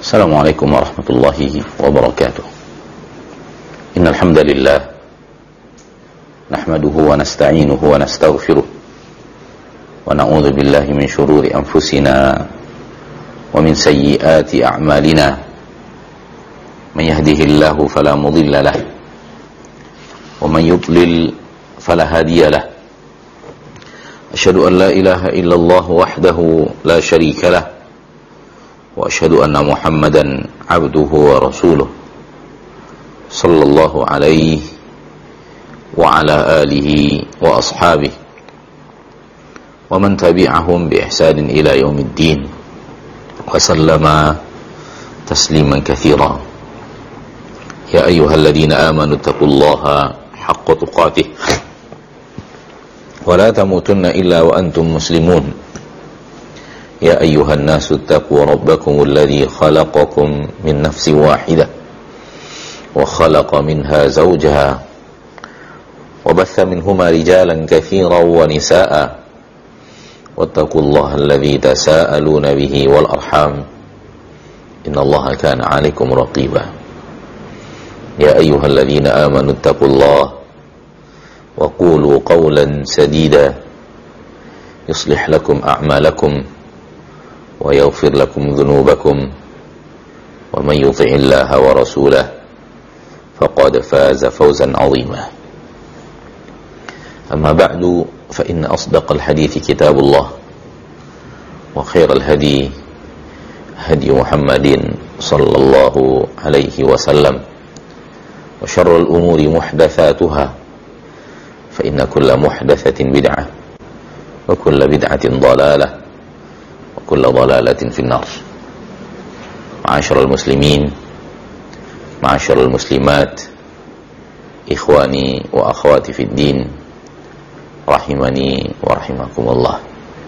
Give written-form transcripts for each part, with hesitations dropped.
Assalamualaikum warahmatullahi wabarakatuh. Innal hamdalillah nahmaduhu wa nasta'inuhu wa nastaghfiruh wa na'udzu billahi min shururi anfusina wa min sayyiati a'malina. Man yahdihillahu fala mudilla lahu wa man yudlil fala hadiya lahu. Asyhadu an la ilaha illallah wahdahu la syarika lahu wa asyhadu anna Muhammadan abduhu wa rasuluh sallallahu alaihi wa ala alihi wa ashabihi wa man tabi'ahum bi ihsanin ila yaumiddin wa sallama tasliman katsira. Ya ayyuhalladzina amanu taqullaha haqqa tuqatih wa la tamutunna illa wa antum muslimun. يا أيها الناس اتقوا ربكم الذي خلقكم من نفس واحدة وخلق منها زوجها وبث منهما رجالا كثيرا ونساء واتقوا الله الذي تساءلون به والأرحام إن الله كان عليكم رقيبا. يا أيها الذين آمنوا اتقوا الله وقولوا قولا سديدا يصلح لكم أعمالكم ويغفر لكم ذنوبكم ومن يطع الله ورسوله فقد فاز فوزا عظيما. أما بعد فإن أصدق الحديث كتاب الله وخير الهدي هدي محمد صلى الله عليه وسلم وشر الأمور محدثاتها فإن كل محدثة بدعة وكل بدعة ضلالة kulla dhalalatin finnar. Ma'asyiral muslimin, ma'asyiral muslimat, ikhwani wa akhwati fid din, rahimani wa rahimakumullah.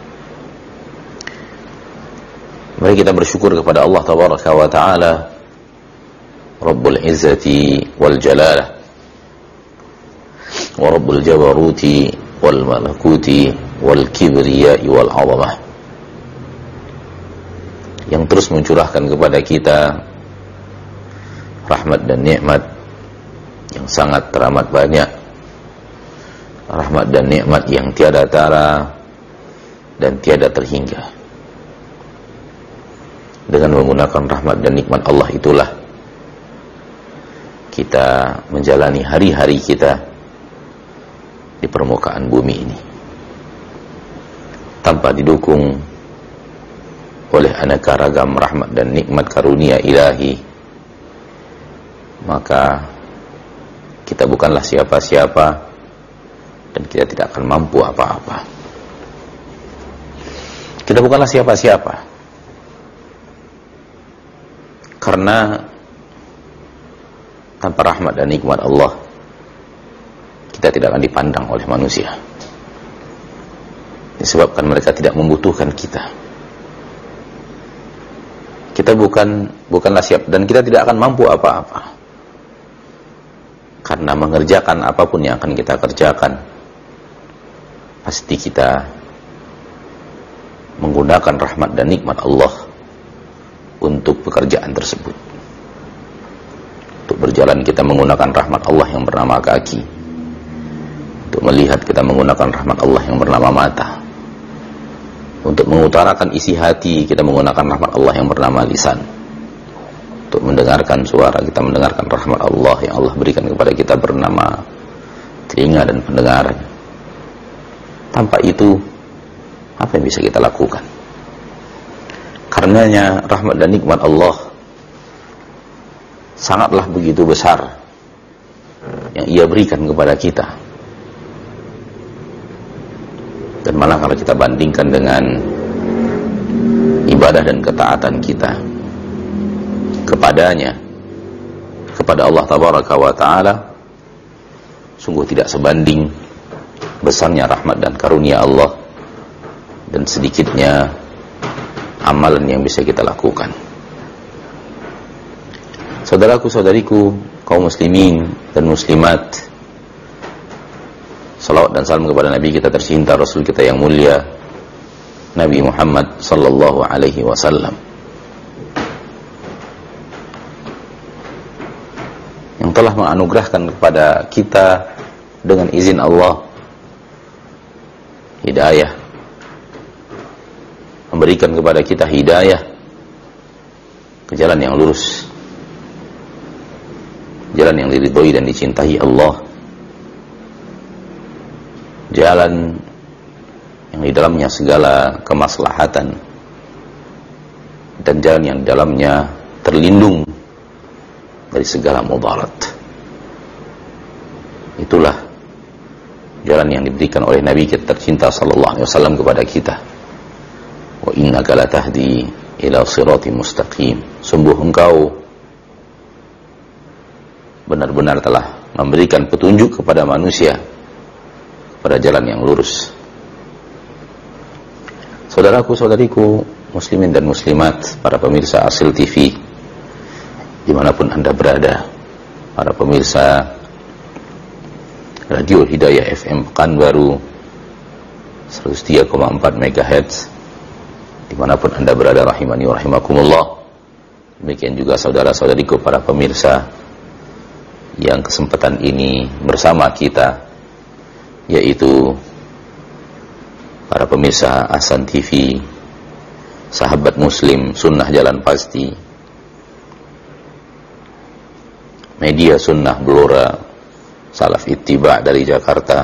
Mari kita bersyukur kepada Allah tabaraka wa taala, Rabbul Izzati wal Jalalah wa Rabbul Jabaruti wal Malakuti wal Kibriyai wal 'Azamah, yang terus mencurahkan kepada kita rahmat dan nikmat yang sangat teramat banyak, rahmat dan nikmat yang tiada tara dan tiada terhingga. Dengan menggunakan rahmat dan nikmat Allah itulah kita menjalani hari-hari kita di permukaan bumi ini tanpa didukung oleh aneka ragam rahmat dan nikmat karunia ilahi, maka kita bukanlah siapa-siapa dan kita tidak akan mampu apa-apa. Kita bukanlah siapa-siapa karena tanpa rahmat dan nikmat Allah kita tidak akan dipandang oleh manusia, disebabkan mereka tidak membutuhkan kita. Kita bukanlah siap dan kita tidak akan mampu apa-apa karena mengerjakan apapun yang akan kita kerjakan pasti kita menggunakan rahmat dan nikmat Allah untuk pekerjaan tersebut. Untuk berjalan kita menggunakan rahmat Allah yang bernama kaki, untuk melihat kita menggunakan rahmat Allah yang bernama mata, untuk mengutarakan isi hati kita menggunakan rahmat Allah yang bernama lisan, untuk mendengarkan suara kita mendengarkan rahmat Allah yang Allah berikan kepada kita bernama telinga dan pendengaran. Tanpa itu apa yang bisa kita lakukan? Karenanya rahmat dan nikmat Allah sangatlah begitu besar yang Ia berikan kepada kita. Dan malah kalau kita bandingkan dengan ibadah dan ketaatan kita kepadanya, kepada Allah tabaraka wa ta'ala, sungguh tidak sebanding besarnya rahmat dan karunia Allah dan sedikitnya amalan yang bisa kita lakukan. Saudaraku-saudariku, kaum muslimin dan muslimat, salawat dan salam kepada Nabi kita tercinta, Rasul kita yang mulia, Nabi Muhammad sallallahu alaihi wasallam. telah menganugerahkan kepada kita dengan izin Allah hidayah, memberikan kepada kita hidayah ke jalan yang lurus, jalan yang diridhoi dan dicintai Allah, jalan yang di dalamnya segala kemaslahatan, dan jalan yang di dalamnya terlindung dari segala mudarat. Itulah jalan yang diberikan oleh Nabi kita tercinta sallallahu alaihi wasallam kepada kita. Wa innaka latahdi ila siratim mustaqim. Sungguh engkau benar-benar telah memberikan petunjuk kepada manusia pada jalan yang lurus. Saudaraku, saudariku, muslimin dan muslimat, para pemirsa Asil TV dimanapun Anda berada, para pemirsa Radio Hidayah FM Pekanbaru 103,4 MHz, dimanapun Anda berada, rahimani wa rahimakumullah. Demikian juga saudara-saudariku para pemirsa yang kesempatan ini bersama kita, yaitu para pemirsa Ahsan TV, sahabat muslim Sunnah Jalan Pasti, media Sunnah Blora, Salaf Ittiba dari Jakarta,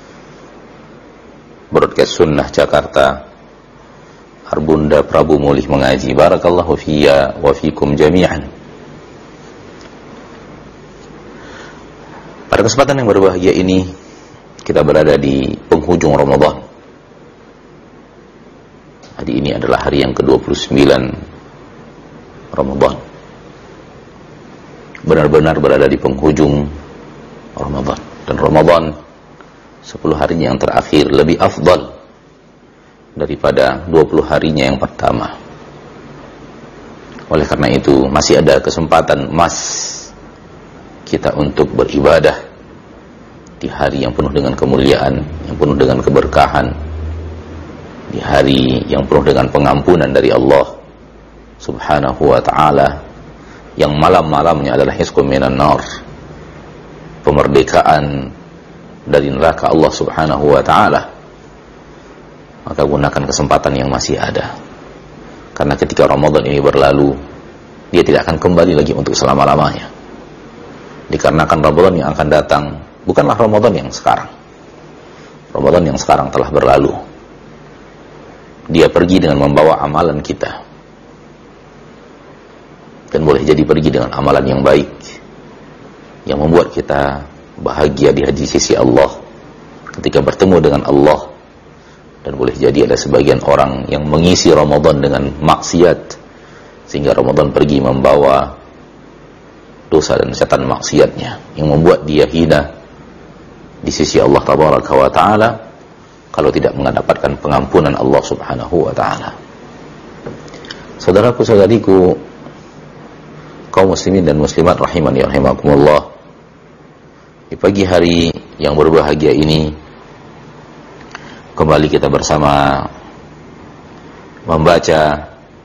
Broadcast Sunnah Jakarta, Arbunda Prabu Mulih Mengaji. Barakallahu fiyya wa fikum jami'an. Pada kesempatan yang berbahagia ini, kita berada di penghujung Ramadan. Hari ini adalah hari yang ke-29 Ramadan. Benar-benar berada di penghujung Ramadan. Dan Ramadan 10 harinya yang terakhir lebih afdal daripada 20 harinya yang pertama. Oleh karena itu masih ada kesempatan emas kita untuk beribadah di hari yang penuh dengan kemuliaan, yang penuh dengan keberkahan, di hari yang penuh dengan pengampunan dari Allah Subhanahu wa ta'ala, yang malam-malamnya adalah hisqum minan nar, pemerdekaan dari neraka Allah Subhanahu wa ta'ala. Maka gunakan kesempatan yang masih ada, karena ketika Ramadan ini berlalu, dia tidak akan kembali lagi untuk selama-lamanya. Dikarenakan Ramadan yang akan datang bukanlah Ramadan yang sekarang. Ramadan yang sekarang telah berlalu. Dia pergi dengan membawa amalan kita, dan boleh jadi pergi dengan amalan yang baik, yang membuat kita bahagia di sisi Allah ketika bertemu dengan Allah. Dan boleh jadi ada sebagian orang yang mengisi Ramadan dengan maksiat, sehingga Ramadan pergi membawa dosa dan setan maksiatnya, yang membuat dia hina di sisi Allah Tabaraka wa Ta'ala, kalau tidak mendapatkan pengampunan Allah Subhanahu wa Ta'ala. Saudaraku, saudariku, kaum muslimin dan muslimat rahimani wa rahimakumullah, di pagi hari yang berbahagia ini kembali kita bersama membaca,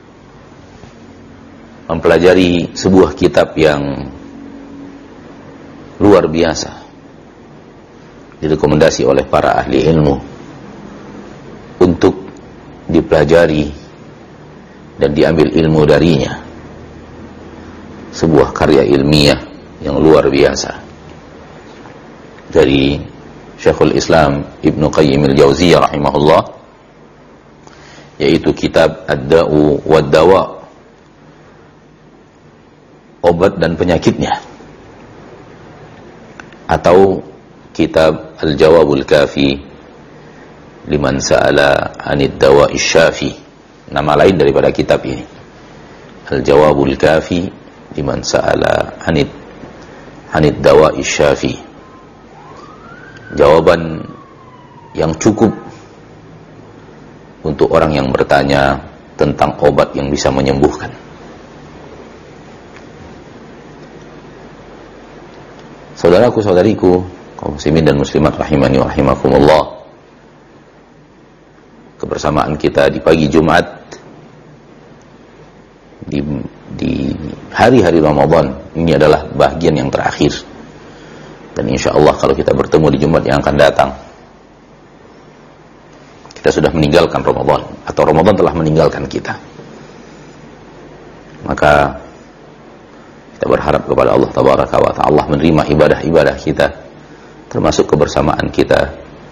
mempelajari sebuah kitab yang luar biasa, direkomendasi oleh para ahli ilmu untuk dipelajari dan diambil ilmu darinya. Sebuah karya ilmiah yang luar biasa dari Syekhul Islam Ibnu Qayyim al-Jauziyah rahimahullah, yaitu kitab Ad-Da'u wad-Dawa, obat dan penyakitnya, atau kitab Al-Jawabul Kafi liman sa'ala 'anid dawa'i syafi. Nama lain daripada kitab ini, Al-Jawabul Kafi liman sa'ala 'anid dawa'i syafi. Jawaban yang cukup untuk orang yang bertanya tentang obat yang bisa menyembuhkan. Saudaraku, saudariku, kaum muslimin dan muslimat rahimani wa rahimakumullah, kebersamaan kita di pagi Jumat di hari-hari Ramadan ini adalah bagian yang terakhir Dan insya Allah kalau kita bertemu di Jumat yang akan datang, kita sudah meninggalkan Ramadan, atau Ramadan telah meninggalkan kita. Maka kita berharap kepada Allah Tabaraka wa Ta'ala menerima ibadah-ibadah kita, termasuk kebersamaan kita,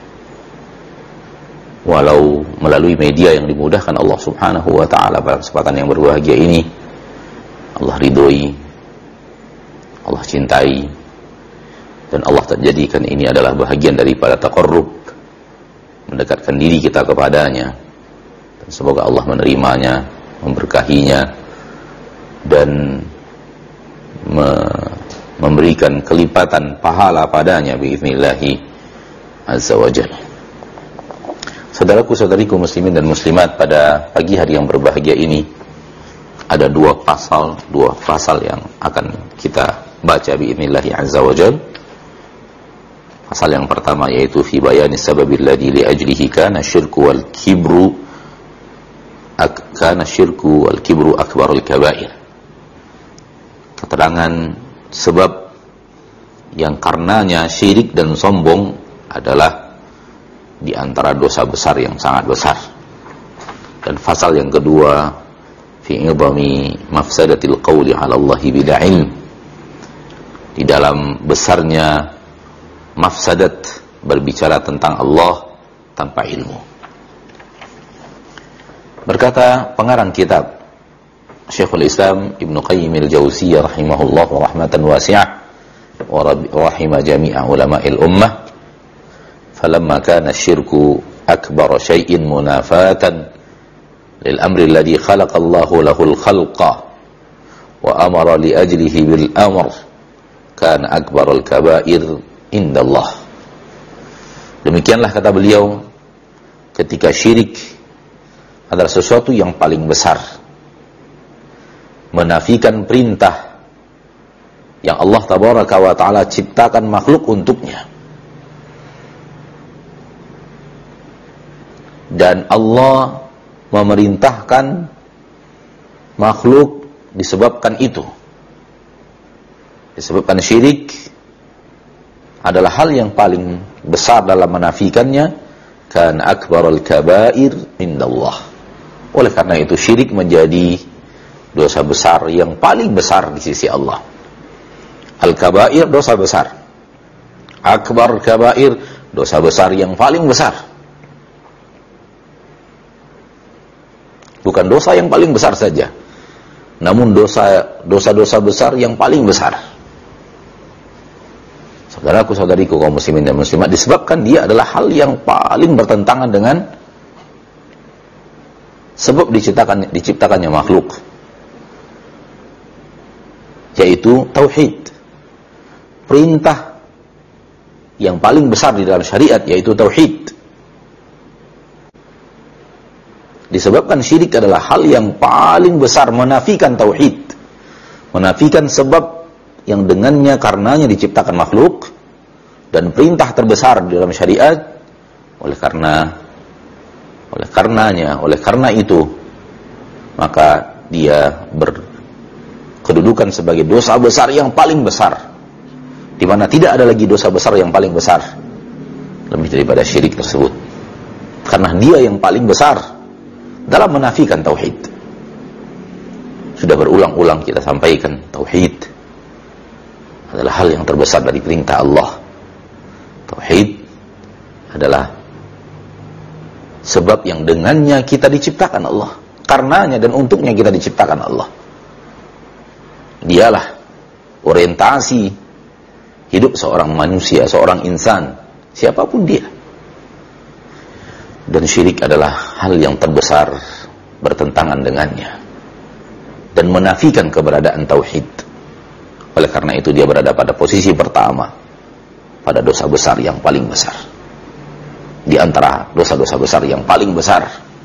walau melalui media yang dimudahkan Allah Subhanahu wa Ta'ala. Pada kesempatan yang berbahagia ini, Allah ridhoi, Allah cintai, dan Allah terjadikan ini adalah bahagian daripada taqarrub, mendekatkan diri kita kepadanya. Dan semoga Allah menerimanya, memberkahinya, dan memberikan kelipatan pahala padanya biidznillahi azza wa jalla. Saudaraku-saudariku muslimin dan muslimat, pada pagi hari yang berbahagia ini ada dua pasal yang akan kita baca biidznillahi azza wa jalla. Pasal yang pertama yaitu fi bayani sababil ladzi li ajlihi kana syirku wal kibru akbarul kabair. Keterangan sebab yang karenanya syirik dan sombong adalah di antara dosa besar yang sangat besar. Dan pasal yang kedua fi idami mafsadatil qawli 'ala Allahi bila ilm, di dalam besarnya mafsadat berbicara tentang Allah tanpa ilmu. Berkata pengarang kitab Syekhul Islam Ibnu Qayyim al-Jauziyah rahimahullah wa rahmatan wasi'ah wa rahima jami'a ulama'il ummah, falamma kana syirku akbar syai'in munafatan lil amri alladhi khalaqa Allahu lahul khalqa wa amara li ajlihi bil amr, kana akbarul kabair indallah. Demikianlah kata beliau, ketika syirik adalah sesuatu yang paling besar, menafikan perintah yang Allah Tabaraka wa Ta'ala ciptakan makhluk untuknya, dan Allah memerintahkan makhluk disebabkan itu, disebabkan syirik adalah hal yang paling besar dalam menafikannya, kan akbarul kabair indallah. Oleh karena itu syirik menjadi dosa besar yang paling besar di sisi Allah. Al-kabair dosa besar, akbar kabair dosa besar yang paling besar. Bukan dosa yang paling besar saja, namun dosa-dosa besar yang paling besar. Saudaraku-saudariku kaum muslimin dan muslimat, disebabkan dia adalah hal yang paling bertentangan dengan sebab diciptakannya makhluk, yaitu tauhid. Perintah yang paling besar di dalam syariat yaitu tauhid. Disebabkan syirik adalah hal yang paling besar, menafikan tauhid, menafikan sebab yang dengannya karenanya diciptakan makhluk, dan perintah terbesar di dalam syariat. Oleh karena itu maka dia berkedudukan sebagai dosa besar yang paling besar, di mana tidak ada lagi dosa besar yang paling besar lebih daripada syirik tersebut, karena dia yang paling besar dalam menafikan tauhid. Sudah berulang-ulang kita sampaikan, tauhid adalah hal yang terbesar dari perintah Allah. Tauhid adalah sebab yang dengannya kita diciptakan Allah, karenanya dan untuknya kita diciptakan Allah. Dialah orientasi hidup seorang manusia, seorang insan, siapapun dia. Dan syirik adalah hal yang terbesar bertentangan dengannya dan menafikan keberadaan tauhid. Oleh karena itu dia berada pada posisi pertama, pada dosa besar yang paling besar. Di antara dosa-dosa besar yang paling besar,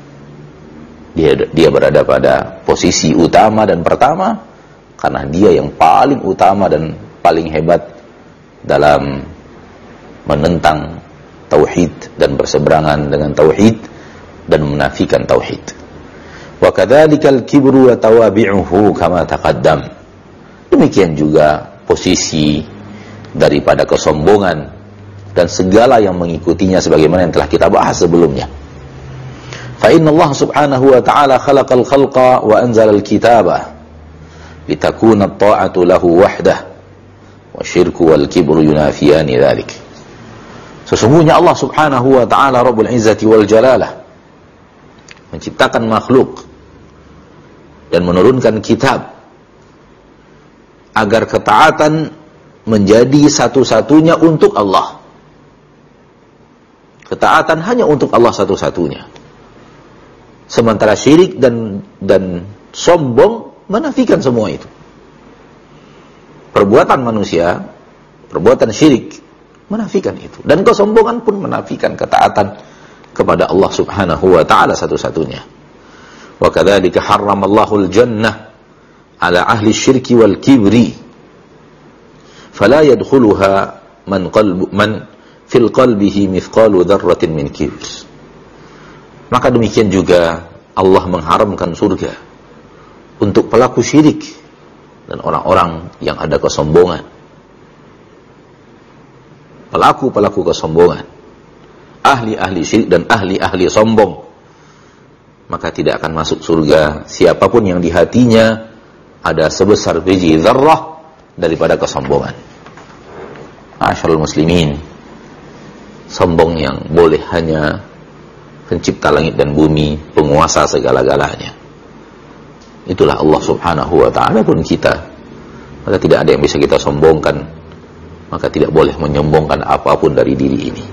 dia berada pada posisi utama dan pertama, karena dia yang paling utama dan paling hebat dalam menentang tauhid dan berseberangan dengan tauhid dan menafikan tauhid. Wa kadzalikal kibru wa tawabi'uhu kama taqaddam. Demikian juga posisi daripada kesombongan dan segala yang mengikutinya sebagaimana yang telah kita bahas sebelumnya. Fa inna Allah subhanahu wa ta'ala khalaqal khalqa wa anzala al-kitaba litakuna at-ta'atu lahu wahdah wa syirku wal kibru yunafiyani dhalik. Sesungguhnya Allah subhanahu wa ta'ala Rabbul Izzati wal Jalalah menciptakan makhluk dan menurunkan kitab agar ketaatan menjadi satu-satunya untuk Allah. Ketaatan hanya untuk Allah satu-satunya. Sementara syirik dan sombong menafikan semua itu. Perbuatan manusia, perbuatan syirik menafikan itu, dan kesombongan pun menafikan ketaatan kepada Allah subhanahu wa ta'ala satu-satunya. Wa kadzalika harramallahu al-jannah ala ahli syirki wal kibri fala yadkhuluha man fil qalbihi mithqalu dzarratin min kibr. Maka demikian juga Allah mengharamkan surga untuk pelaku syirik dan orang-orang yang ada kesombongan. Pelaku-pelaku kesombongan, ahli-ahli syirik dan ahli-ahli sombong, maka tidak akan masuk surga siapapun yang di hatinya ada sebesar biji dzarrah daripada kesombongan. Ma'asyiral muslimin, sombong yang boleh hanya pencipta langit dan bumi, penguasa segala-galanya, itulah Allah subhanahu wa ta'ala pun kita. Maka tidak ada yang bisa kita sombongkan, maka tidak boleh menyombongkan apapun dari diri ini.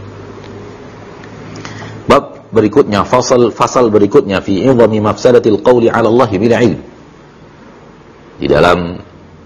Bab berikutnya, fasal berikutnya, fi idhami mafsadatil qawli 'ala Allah bila ilm. Di dalam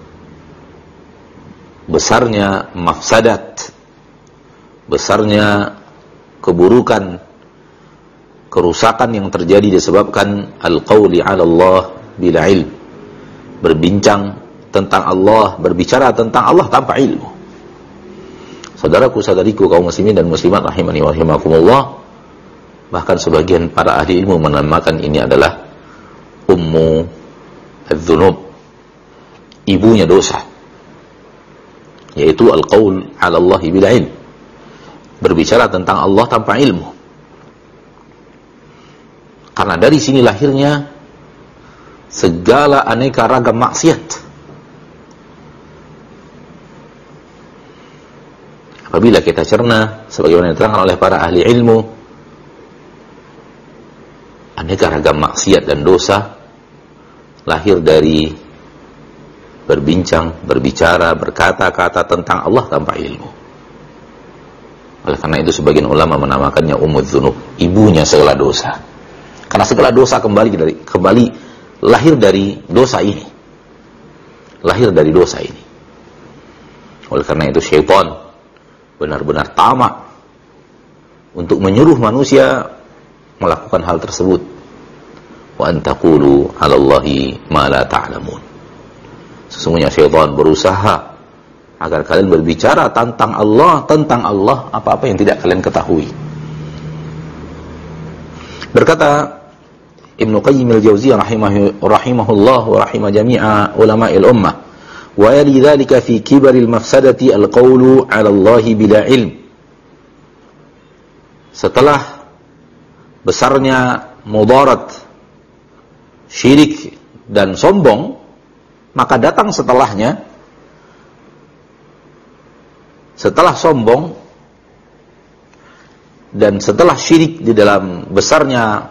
besarnya mafsadat, besarnya keburukan, kerusakan yang terjadi disebabkan al-qawli 'ala Allah bila ilm. Berbincang tentang Allah, berbicara tentang Allah tanpa ilmu. Saudaraku-saudariku kaum muslimin dan muslimat rahimani wa rahimakumullah, bahkan sebagian para ahli ilmu menamakan ini adalah ummu adz-dzunub, ibunya dosa, yaitu al-qaul 'ala Allah bila ilm, berbicara tentang Allah tanpa ilmu. Karena dari sini lahirnya segala aneka ragam maksiat. Apabila kita cerna sebagaimana diterangkan oleh para ahli ilmu, aneka ragam maksiat dan dosa lahir dari berbincang, berbicara, berkata-kata tentang Allah tanpa ilmu. Oleh karena itu sebagian ulama menamakannya ummud dzunub, ibunya segala dosa. Karena segala dosa kembali lahir dari dosa ini. Lahir dari dosa ini. Oleh karena itu syaitan benar-benar tamak untuk menyuruh manusia melakukan hal tersebut. Wa an taqulu 'ala Allahi ma la ta'lamun. Sesungguhnya syaitan berusaha agar kalian berbicara tentang Allah apa-apa yang tidak kalian ketahui. Berkata Ibnu Qayyim al-Jauziyah rahimahullah wa rahimah jami'a ulama'il ummah, wa yali dzalika fi kibaril mafsadati al-qawlu 'ala Allah bila ilm. Setelah besarnya mudarat syirik dan sombong, maka datang setelahnya, setelah sombong dan setelah syirik di dalam besarnya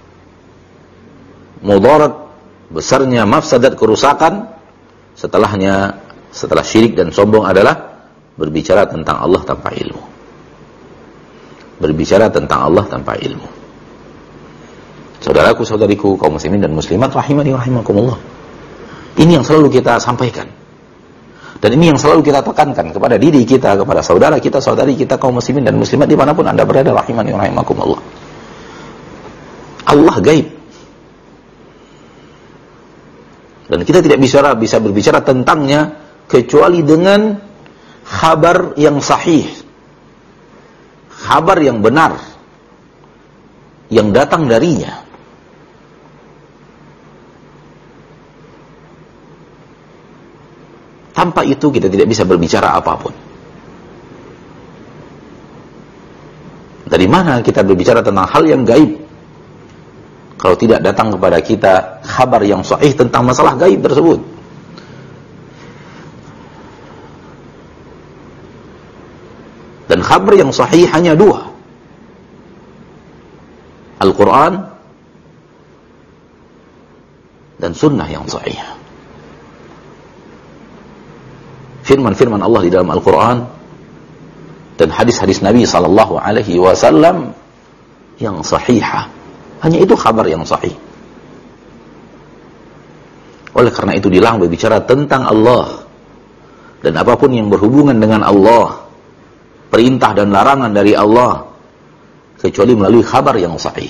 mudarat, besarnya mafsadat kerusakan, setelahnya, setelah syirik dan sombong adalah berbicara tentang Allah tanpa ilmu. Berbicara tentang Allah tanpa ilmu. Saudaraku, saudariku, kaum muslimin dan muslimat rahimani wa rahimakumullah. Ini yang selalu kita sampaikan. Dan ini yang selalu kita tekankan kepada diri kita, kepada saudara kita, saudari kita, kaum muslimin dan muslimat dimanapun Anda berada rahimani wa rahimakumullah. Allah gaib. Dan kita tidak bisa berbicara tentangnya kecuali dengan khabar yang sahih, khabar yang benar yang datang darinya. Tanpa itu kita tidak bisa berbicara apapun. Dari mana kita berbicara tentang hal yang gaib kalau tidak datang kepada kita kabar yang sahih tentang masalah gaib tersebut? Dan kabar yang sahih hanya dua, Al-Quran dan sunnah yang sahih. Firman-firman Allah di dalam Al-Quran dan hadis-hadis Nabi SAW yang sahihah. Hanya itu kabar yang sahih. Oleh karena itu dilarang berbicara tentang Allah dan apapun yang berhubungan dengan Allah, perintah dan larangan dari Allah, kecuali melalui kabar yang sahih.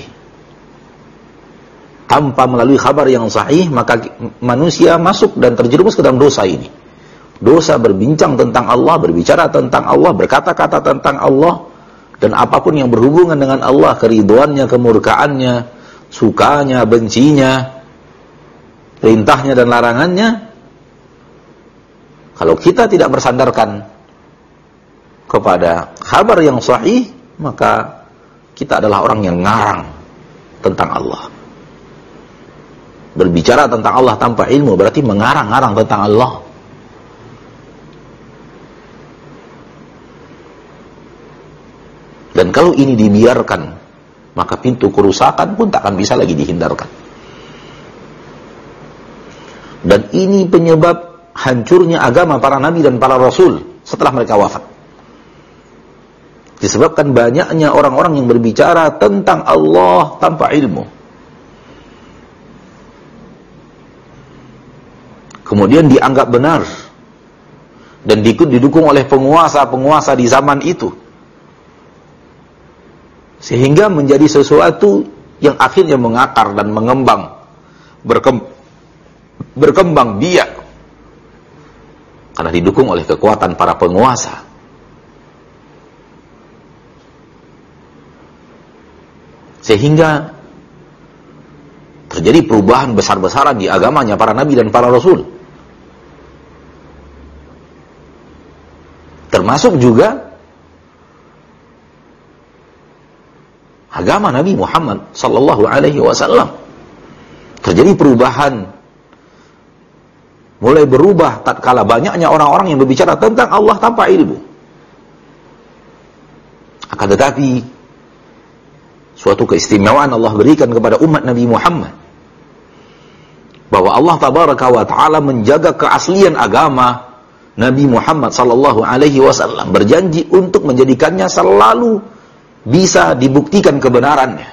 Tanpa melalui kabar yang sahih, maka manusia masuk dan terjerumus ke dalam dosa ini. Dosa berbincang tentang Allah, berbicara tentang Allah, berkata-kata tentang Allah, dan apapun yang berhubungan dengan Allah, keridhoannya, kemurkaannya, sukanya, bencinya, perintahnya dan larangannya. Kalau kita tidak bersandarkan kepada kabar yang sahih, maka kita adalah orang yang ngarang tentang Allah. Berbicara tentang Allah tanpa ilmu berarti mengarang-arang tentang Allah. Dan kalau ini dibiarkan, maka pintu kerusakan pun tak akan bisa lagi dihindarkan. Dan ini penyebab hancurnya agama para nabi dan para rasul setelah mereka wafat. Disebabkan banyaknya orang-orang yang berbicara tentang Allah tanpa ilmu. Kemudian dianggap benar dan didukung oleh penguasa-penguasa di zaman itu. Sehingga menjadi sesuatu yang akhirnya mengakar dan mengembang, berkembang biak karena didukung oleh kekuatan para penguasa. Sehingga terjadi perubahan besar-besaran di agamanya para nabi dan para rasul. Termasuk juga agama Nabi Muhammad sallallahu alaihi wasallam. Terjadi perubahan, mulai berubah tatkala banyaknya orang-orang yang berbicara tentang Allah tanpa ilmu. Akan tetapi suatu keistimewaan Allah berikan kepada umat Nabi Muhammad, bahwa Allah tabaraka wa ta'ala menjaga keaslian agama Nabi Muhammad sallallahu alaihi wasallam, berjanji untuk menjadikannya selalu bisa dibuktikan kebenarannya.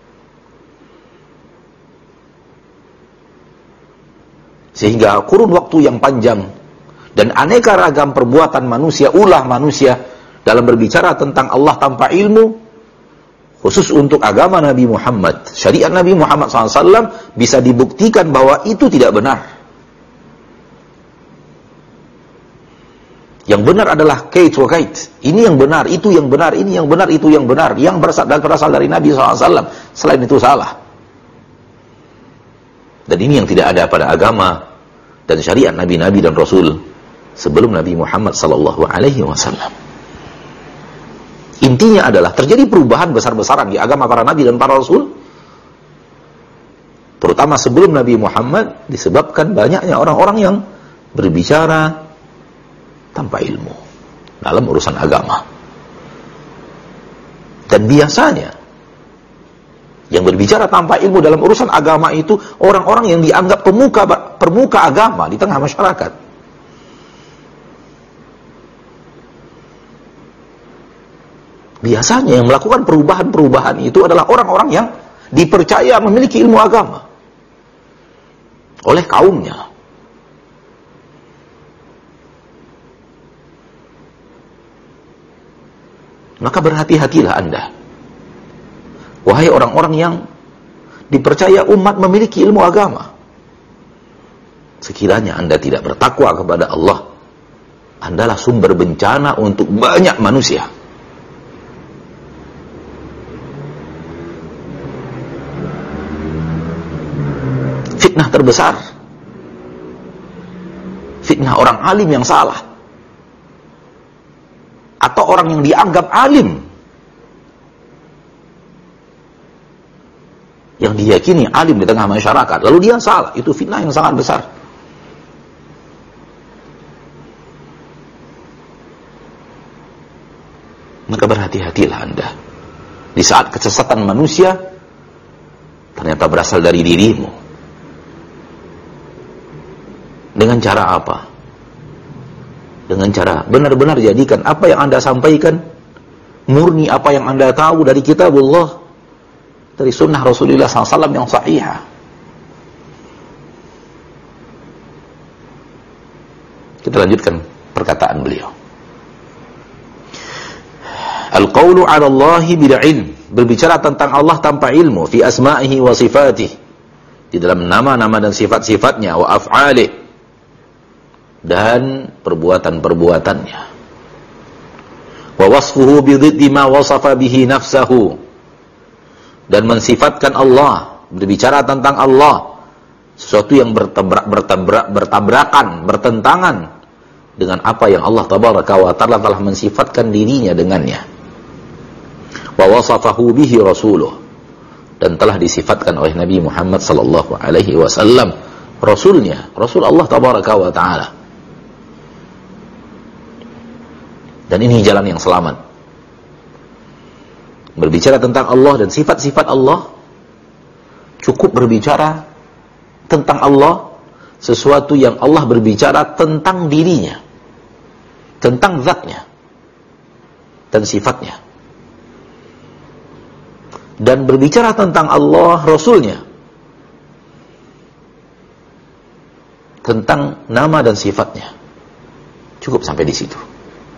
Sehingga kurun waktu yang panjang dan aneka ragam perbuatan manusia, ulah manusia dalam berbicara tentang Allah tanpa ilmu, khusus untuk agama Nabi Muhammad, syariat Nabi Muhammad SAW, bisa dibuktikan bahwa itu tidak benar. Yang benar adalah kait wa kait. Ini yang benar, itu yang benar, ini yang benar, itu yang benar. Yang berasal dari Nabi SAW. Selain itu salah. Dan ini yang tidak ada pada agama dan syariat Nabi-Nabi dan Rasul sebelum Nabi Muhammad SAW. Intinya adalah terjadi perubahan besar-besaran di agama para Nabi dan para Rasul, terutama sebelum Nabi Muhammad, disebabkan banyaknya orang-orang yang berbicara tanpa ilmu dalam urusan agama. Dan biasanya yang berbicara tanpa ilmu dalam urusan agama itu orang-orang yang dianggap pemuka agama di tengah masyarakat. Biasanya yang melakukan perubahan-perubahan itu adalah orang-orang yang dipercaya memiliki ilmu agama oleh kaumnya. Maka berhati-hatilah Anda, wahai orang-orang yang dipercaya umat memiliki ilmu agama. Sekiranya Anda tidak bertakwa kepada Allah, Andalah sumber bencana untuk banyak manusia. Fitnah terbesar, fitnah orang alim yang salah, atau orang yang dianggap alim yang diyakini alim di tengah masyarakat, lalu dia salah, itu fitnah yang sangat besar. Maka berhati-hatilah Anda. Di saat kesesatan manusia ternyata berasal dari dirimu. Dengan cara apa? Dengan cara benar-benar jadikan apa yang Anda sampaikan murni apa yang Anda tahu dari kitabullah, dari sunnah Rasulullah SAW yang sahihah. Kita lanjutkan perkataan beliau. Al-qawlu 'ala Allahi bil ilm, berbicara tentang Allah tanpa ilmu, fi asma'ihi wa sifatih, di dalam nama-nama dan sifat-sifatnya, wa af'alih, dan perbuatan-perbuatannya. Wa wasfuhu bi dhiddi ma wasafa bihi nafsahu, dan mensifatkan Allah, berbicara tentang Allah, sesuatu yang bertabrakan, bertentangan dengan apa yang Allah tabaraka wa ta'ala telah mensifatkan dirinya dengannya. Wa wasafahu bihi rasuluh, dan telah disifatkan oleh Nabi Muhammad sallallahu alaihi wasallam, rasulnya, Rasul Allah tabaraka wa ta'ala. Dan ini jalan yang selamat. Berbicara tentang Allah dan sifat-sifat Allah, cukup berbicara tentang Allah, sesuatu yang Allah berbicara tentang dirinya, tentang zatnya dan sifatnya. Dan berbicara tentang Allah, Rasulnya, tentang nama dan sifatnya. Cukup sampai di situ.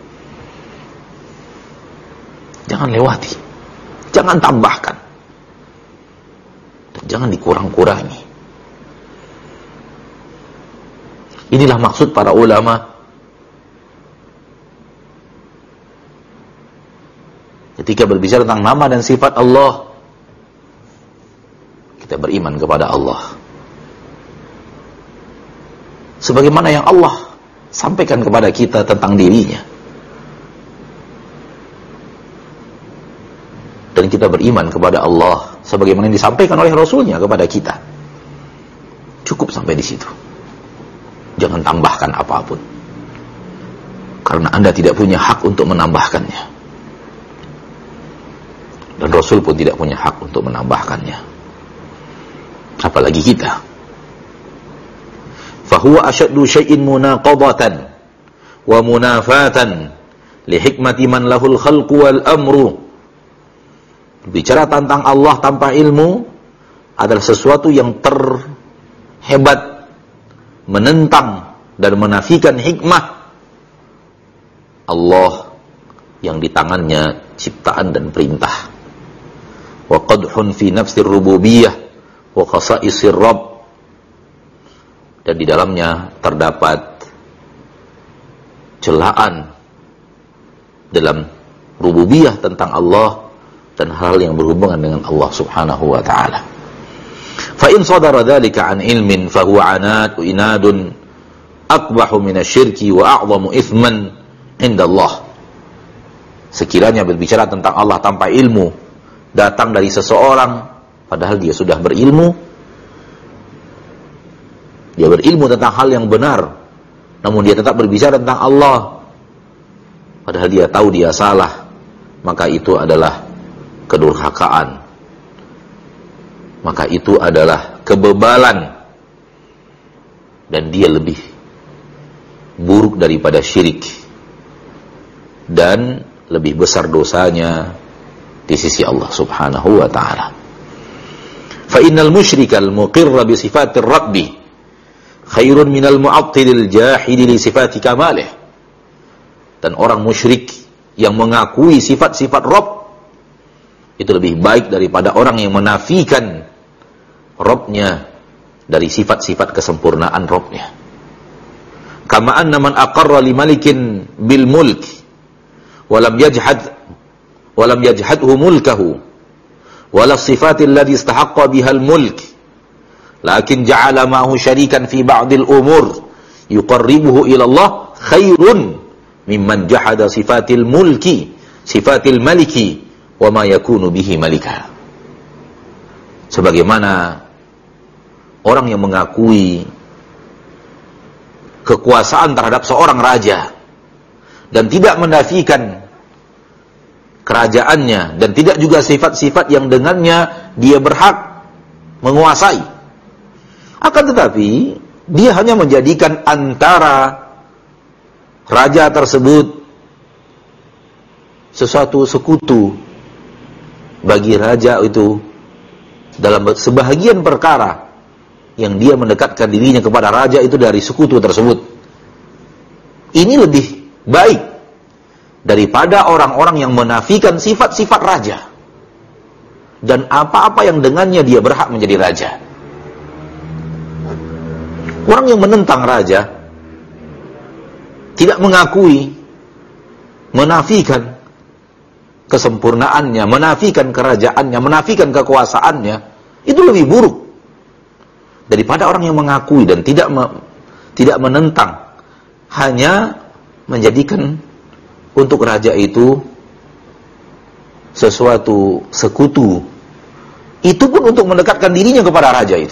Jangan lewati, jangan tambahkan, dan jangan dikurang-kurangi. Inilah maksud para ulama ketika berbicara tentang nama dan sifat Allah. Kita beriman kepada Allah sebagaimana yang Allah sampaikan kepada kita tentang dirinya, dan kita beriman kepada Allah sebagaimana yang disampaikan oleh Rasulnya kepada kita. Cukup sampai di situ. Jangan tambahkan apapun, karena Anda tidak punya hak untuk menambahkannya, dan Rasul pun tidak punya hak untuk menambahkannya, apalagi kita. Fahuwa asyaddu syai'in munaqadatan wa munafatan li hikmati man lahul khalqu wal amru. Bicara tentang Allah tanpa ilmu adalah sesuatu yang terhebat, menentang dan menafikan hikmah Allah yang di tangannya ciptaan dan perintah. Wa qadhun fi nafsir rububiyah wa khasa'isir rabb, dan di dalamnya terdapat celaan dalam rububiyah tentang Allah dan hal yang berhubungan dengan Allah subhanahu wa ta'ala. Fa in sadara dzalika an ilmin fa huwa anad wa inadun aqbahu min asy-syirki wa a'zamu itsman 'inda Allah. Sekiranya berbicara tentang Allah tanpa ilmu datang dari seseorang padahal dia sudah berilmu, dia berilmu tentang hal yang benar, namun dia tetap berbicara tentang Allah padahal dia tahu dia salah, maka itu adalah kedurhakaan, maka itu adalah kebebalan, dan dia lebih buruk daripada syirik, dan lebih besar dosanya di sisi Allah subhanahu wa ta'ala. Fa innal musyrikal muqirra bi sifatir rabbi khairun minal mu'attilil jahili li sifati kamalih. Dan orang musyrik yang mengakui sifat-sifat Rabb itu lebih baik daripada orang yang menafikan Rabbnya dari sifat-sifat kesempurnaan Rabbnya. Kama anna man aqarra li malikin bil mulk walam yajhadhu mulkahu wala sifatil ladzi istahaqqa bihal mulk lakin ja'ala ma'ahu syarikan fi ba'dil umur yuqarribuhu ila Allah khairun mimman jahada sifatil mulki sifatil maliki wa ma yakunu bihi malika. Sebagaimana orang yang mengakui kekuasaan terhadap seorang raja dan tidak menafikan kerajaannya dan tidak juga sifat-sifat yang dengannya dia berhak menguasai. Akan tetapi dia hanya menjadikan antara raja tersebut sesuatu sekutu bagi raja itu dalam sebahagian perkara yang dia mendekatkan dirinya kepada raja itu dari sekutu tersebut. Ini lebih baik daripada orang-orang yang menafikan sifat-sifat raja dan apa-apa yang dengannya dia berhak menjadi raja. Orang yang menentang raja, tidak mengakui, menafikan kesempurnaannya, menafikan kerajaannya, menafikan kekuasaannya, itu lebih buruk daripada orang yang mengakui dan tidak menentang, hanya menjadikan untuk raja itu sesuatu sekutu. Itu pun untuk mendekatkan dirinya kepada raja itu.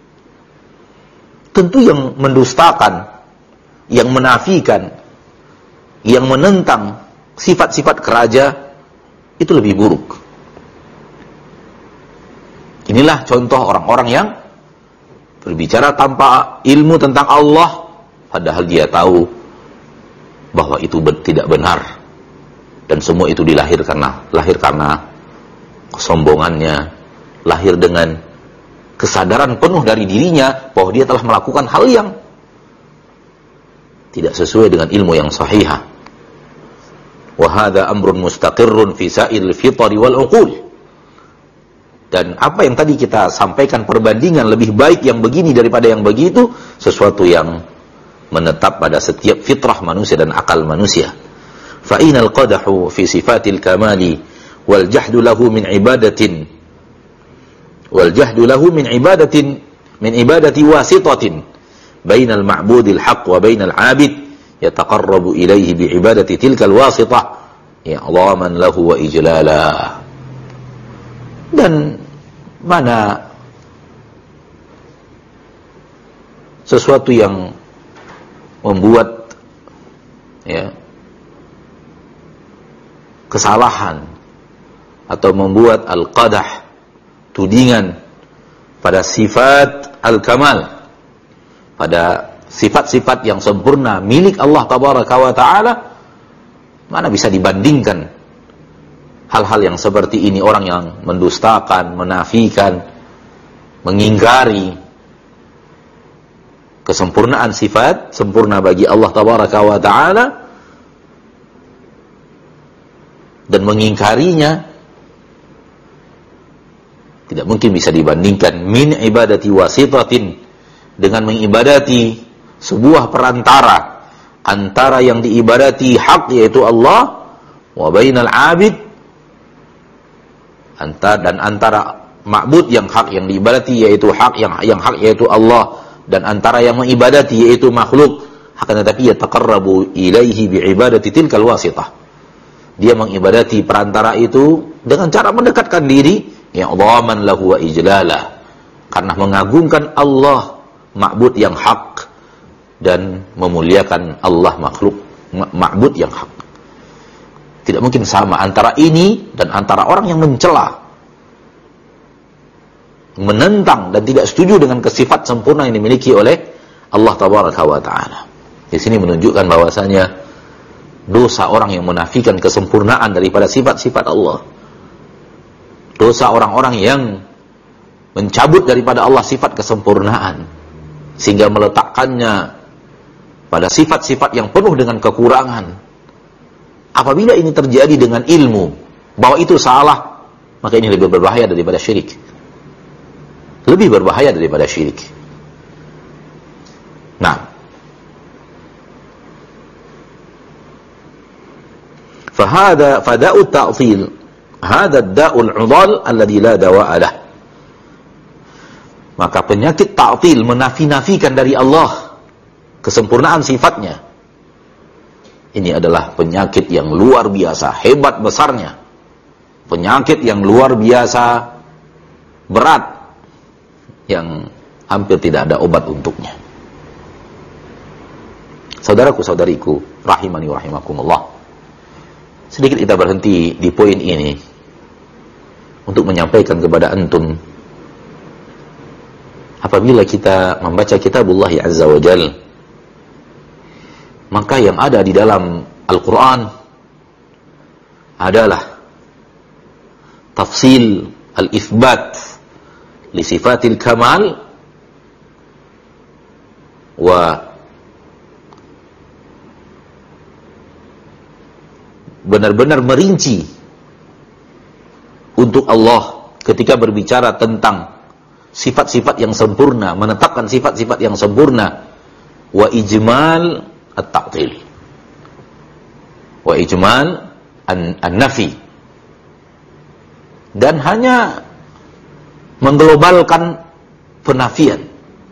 Tentu yang mendustakan, yang menafikan, yang menentang sifat-sifat keraja itu lebih buruk. Inilah contoh orang-orang yang berbicara tanpa ilmu tentang Allah, padahal dia tahu bahwa itu tidak benar, dan semua itu lahir karena kesombongannya, lahir dengan kesadaran penuh dari dirinya bahwa dia telah melakukan hal yang tidak sesuai dengan ilmu yang sahihah. Wa hadza amrun mustaqirrun fi sa'il fitri wal uqul. Dan apa yang tadi kita sampaikan, perbandingan lebih baik yang begini daripada yang begitu, sesuatu yang menetap pada setiap fitrah manusia dan akal manusia. Fa inal qadahu fi sifatil kamali wal jahdu lahu min ibadatin min ibadati wasitatin bainal ma'budil haqq wa bainal 'abid yataqarrabu ilaihi bi ibadati tilkal wasitah i'dhaman lahu wa ijlala. Dan mana sesuatu yang membuat kesalahan atau membuat al-qadah, tudingan pada sifat al-kamal, pada sifat-sifat yang sempurna milik Allah tabaraka wa ta'ala, mana bisa dibandingkan hal-hal yang seperti ini. Orang yang mendustakan, menafikan, mengingkari kesempurnaan sifat sempurna bagi Allah tabaraka wa ta'ala dan mengingkarinya, tidak mungkin bisa dibandingkan min ibadati wasitatin, dengan mengibadati sebuah perantara antara yang diibadati hak yaitu Allah wa bainal 'abid, dan antara ma'bud yang hak yang diibadati yaitu hak yang hak yaitu Allah, dan antara yang mengibadati yaitu makhluk. Akan tetapi yataqarrabu ilaihi bi'ibadati tilkal wasitah, dia mengibadati perantara itu dengan cara mendekatkan diri i'dhaman lahu wa ijlala, karena mengagungkan Allah ma'bud yang hak dan memuliakan Allah makhluk ma'bud yang hak. Tidak mungkin sama antara ini dan antara orang yang mencela, menentang dan tidak setuju dengan kesifat sempurna yang dimiliki oleh Allah tabaraka wa ta'ala. Di sini menunjukkan bahwasanya dosa orang yang menafikan kesempurnaan daripada sifat-sifat Allah, dosa orang-orang yang mencabut daripada Allah sifat kesempurnaan sehingga meletakkannya pada sifat-sifat yang penuh dengan kekurangan. Apabila ini terjadi dengan ilmu bahwa itu salah, maka ini lebih berbahaya daripada syirik. Lebih berbahaya daripada syirik. Nah, fada'u ta'til hadha ad-da'ul 'udal alladhi la dawa'a lah. Maka penyakit ta'til, menafi-nafikan dari Allah kesempurnaan sifatnya, ini adalah penyakit yang luar biasa hebat besarnya, penyakit yang luar biasa berat, yang hampir tidak ada obat untuknya. Saudaraku, saudariku, rahimani wa rahimakumullah. Sedikit kita berhenti di poin ini untuk menyampaikan kepada antum, apabila kita membaca kitabullah azza wa jal, maka yang ada di dalam Al-Quran adalah tafsil al-ithbat li sifatil kamal wa benar-benar merinci untuk Allah ketika berbicara tentang sifat-sifat yang sempurna, menetapkan sifat-sifat yang sempurna, wa ijmal at-ta'til, wa ijmal an-nafi, dan hanya mengglobalkan penafian.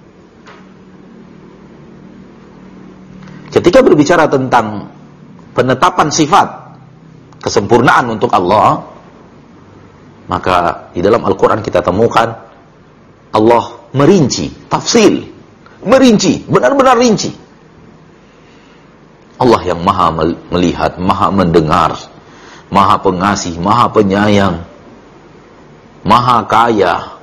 Ketika berbicara tentang penetapan sifat kesempurnaan untuk Allah, maka di dalam Al-Quran kita temukan Allah merinci, tafsil, merinci, benar-benar rinci. Allah yang maha melihat, maha mendengar, maha pengasih, maha penyayang, maha kaya,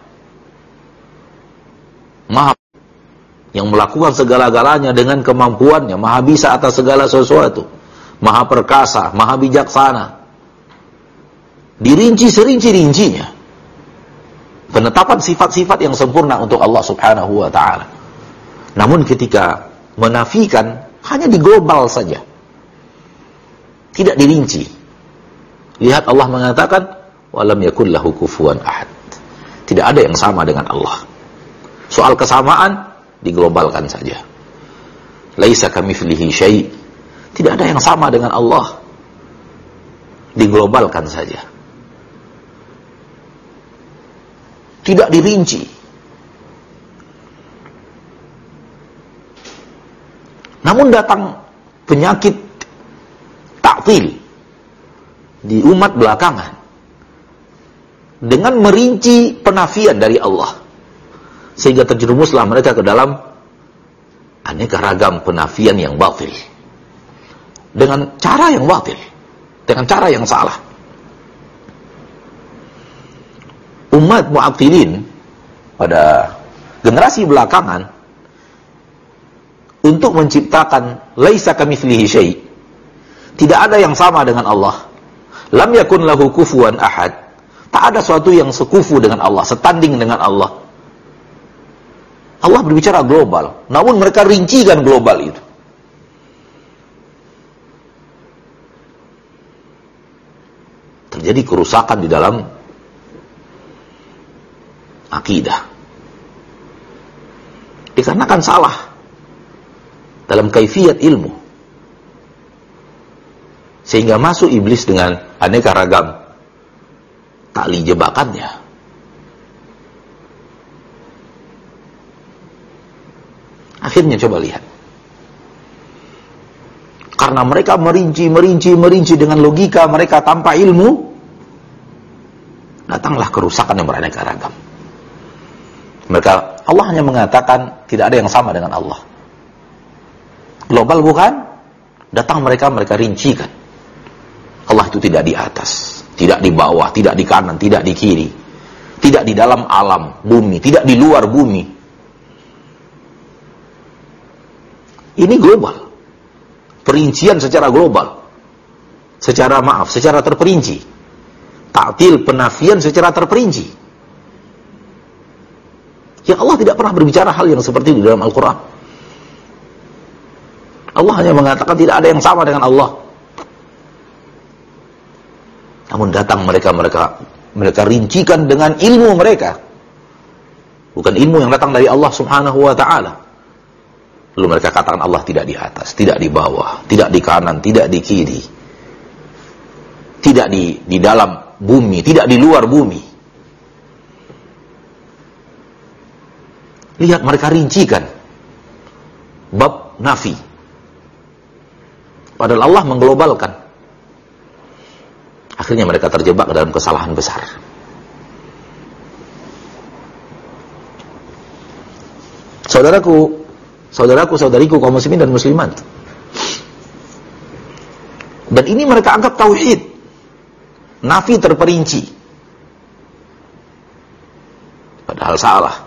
maha yang melakukan segala-galanya dengan kemampuannya, maha bisa atas segala sesuatu, maha perkasa, maha bijaksana. Dirinci serinci-rincinya penetapan sifat-sifat yang sempurna untuk Allah subhanahu wa ta'ala. Namun ketika menafikan, hanya di global saja, tidak dirinci. Lihat Allah mengatakan walam yakul lahu kufuwan ahad, tidak ada yang sama dengan Allah. Soal kesamaan diglobalkan saja. Laisa kamitslihi syai', tidak ada yang sama dengan Allah, diglobalkan saja, tidak dirinci. Namun datang penyakit ta'til di umat belakangan dengan merinci penafian dari Allah, sehingga terjerumuslah mereka ke dalam aneka ragam penafian yang batil, dengan cara yang batil, dengan cara yang salah. Umat mu'attilin pada generasi belakangan, untuk menciptakan laisa kamitslihi syai', tidak ada yang sama dengan Allah, lam yakun lahu kufuwan ahad, tak ada suatu yang sekufu dengan Allah, setanding dengan Allah. Allah berbicara global, namun mereka rincikan global itu. Terjadi kerusakan di dalam akidah, dikarenakan salah dalam kaifiyat ilmu, sehingga masuk iblis dengan aneka ragam tali jebakannya. Akhirnya coba lihat, karena mereka merinci dengan logika mereka tanpa ilmu, datanglah kerusakan yang beraneka ragam. Mereka, Allah hanya mengatakan tidak ada yang sama dengan Allah. Global bukan? Datang mereka rincikan. Allah itu tidak di atas, tidak di bawah, tidak di kanan, tidak di kiri, tidak di dalam alam bumi, tidak di luar bumi. Ini global. Perincian secara global. Secara terperinci. Ta'til, penafian secara terperinci. Ya, Allah tidak pernah berbicara hal yang seperti itu dalam Al-Quran. Allah hanya mengatakan tidak ada yang sama dengan Allah. Namun datang mereka rincikan dengan ilmu mereka, bukan ilmu yang datang dari Allah subhanahu wa ta'ala. Lalu mereka katakan Allah tidak di atas, tidak di bawah, tidak di kanan, tidak di kiri, tidak di dalam bumi, tidak di luar bumi. Lihat mereka rincikan bab nafi, padahal Allah mengglobalkan. Akhirnya mereka terjebak dalam kesalahan besar. saudariku kaum muslimin dan muslimat. Dan ini mereka anggap tauhid, nafi terperinci. Padahal salah.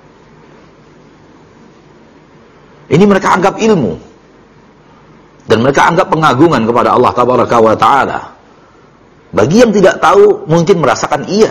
Ini mereka anggap ilmu. Dan mereka anggap pengagungan kepada Allah Tabaraka wa Ta'ala. Bagi yang tidak tahu, mungkin merasakan iya.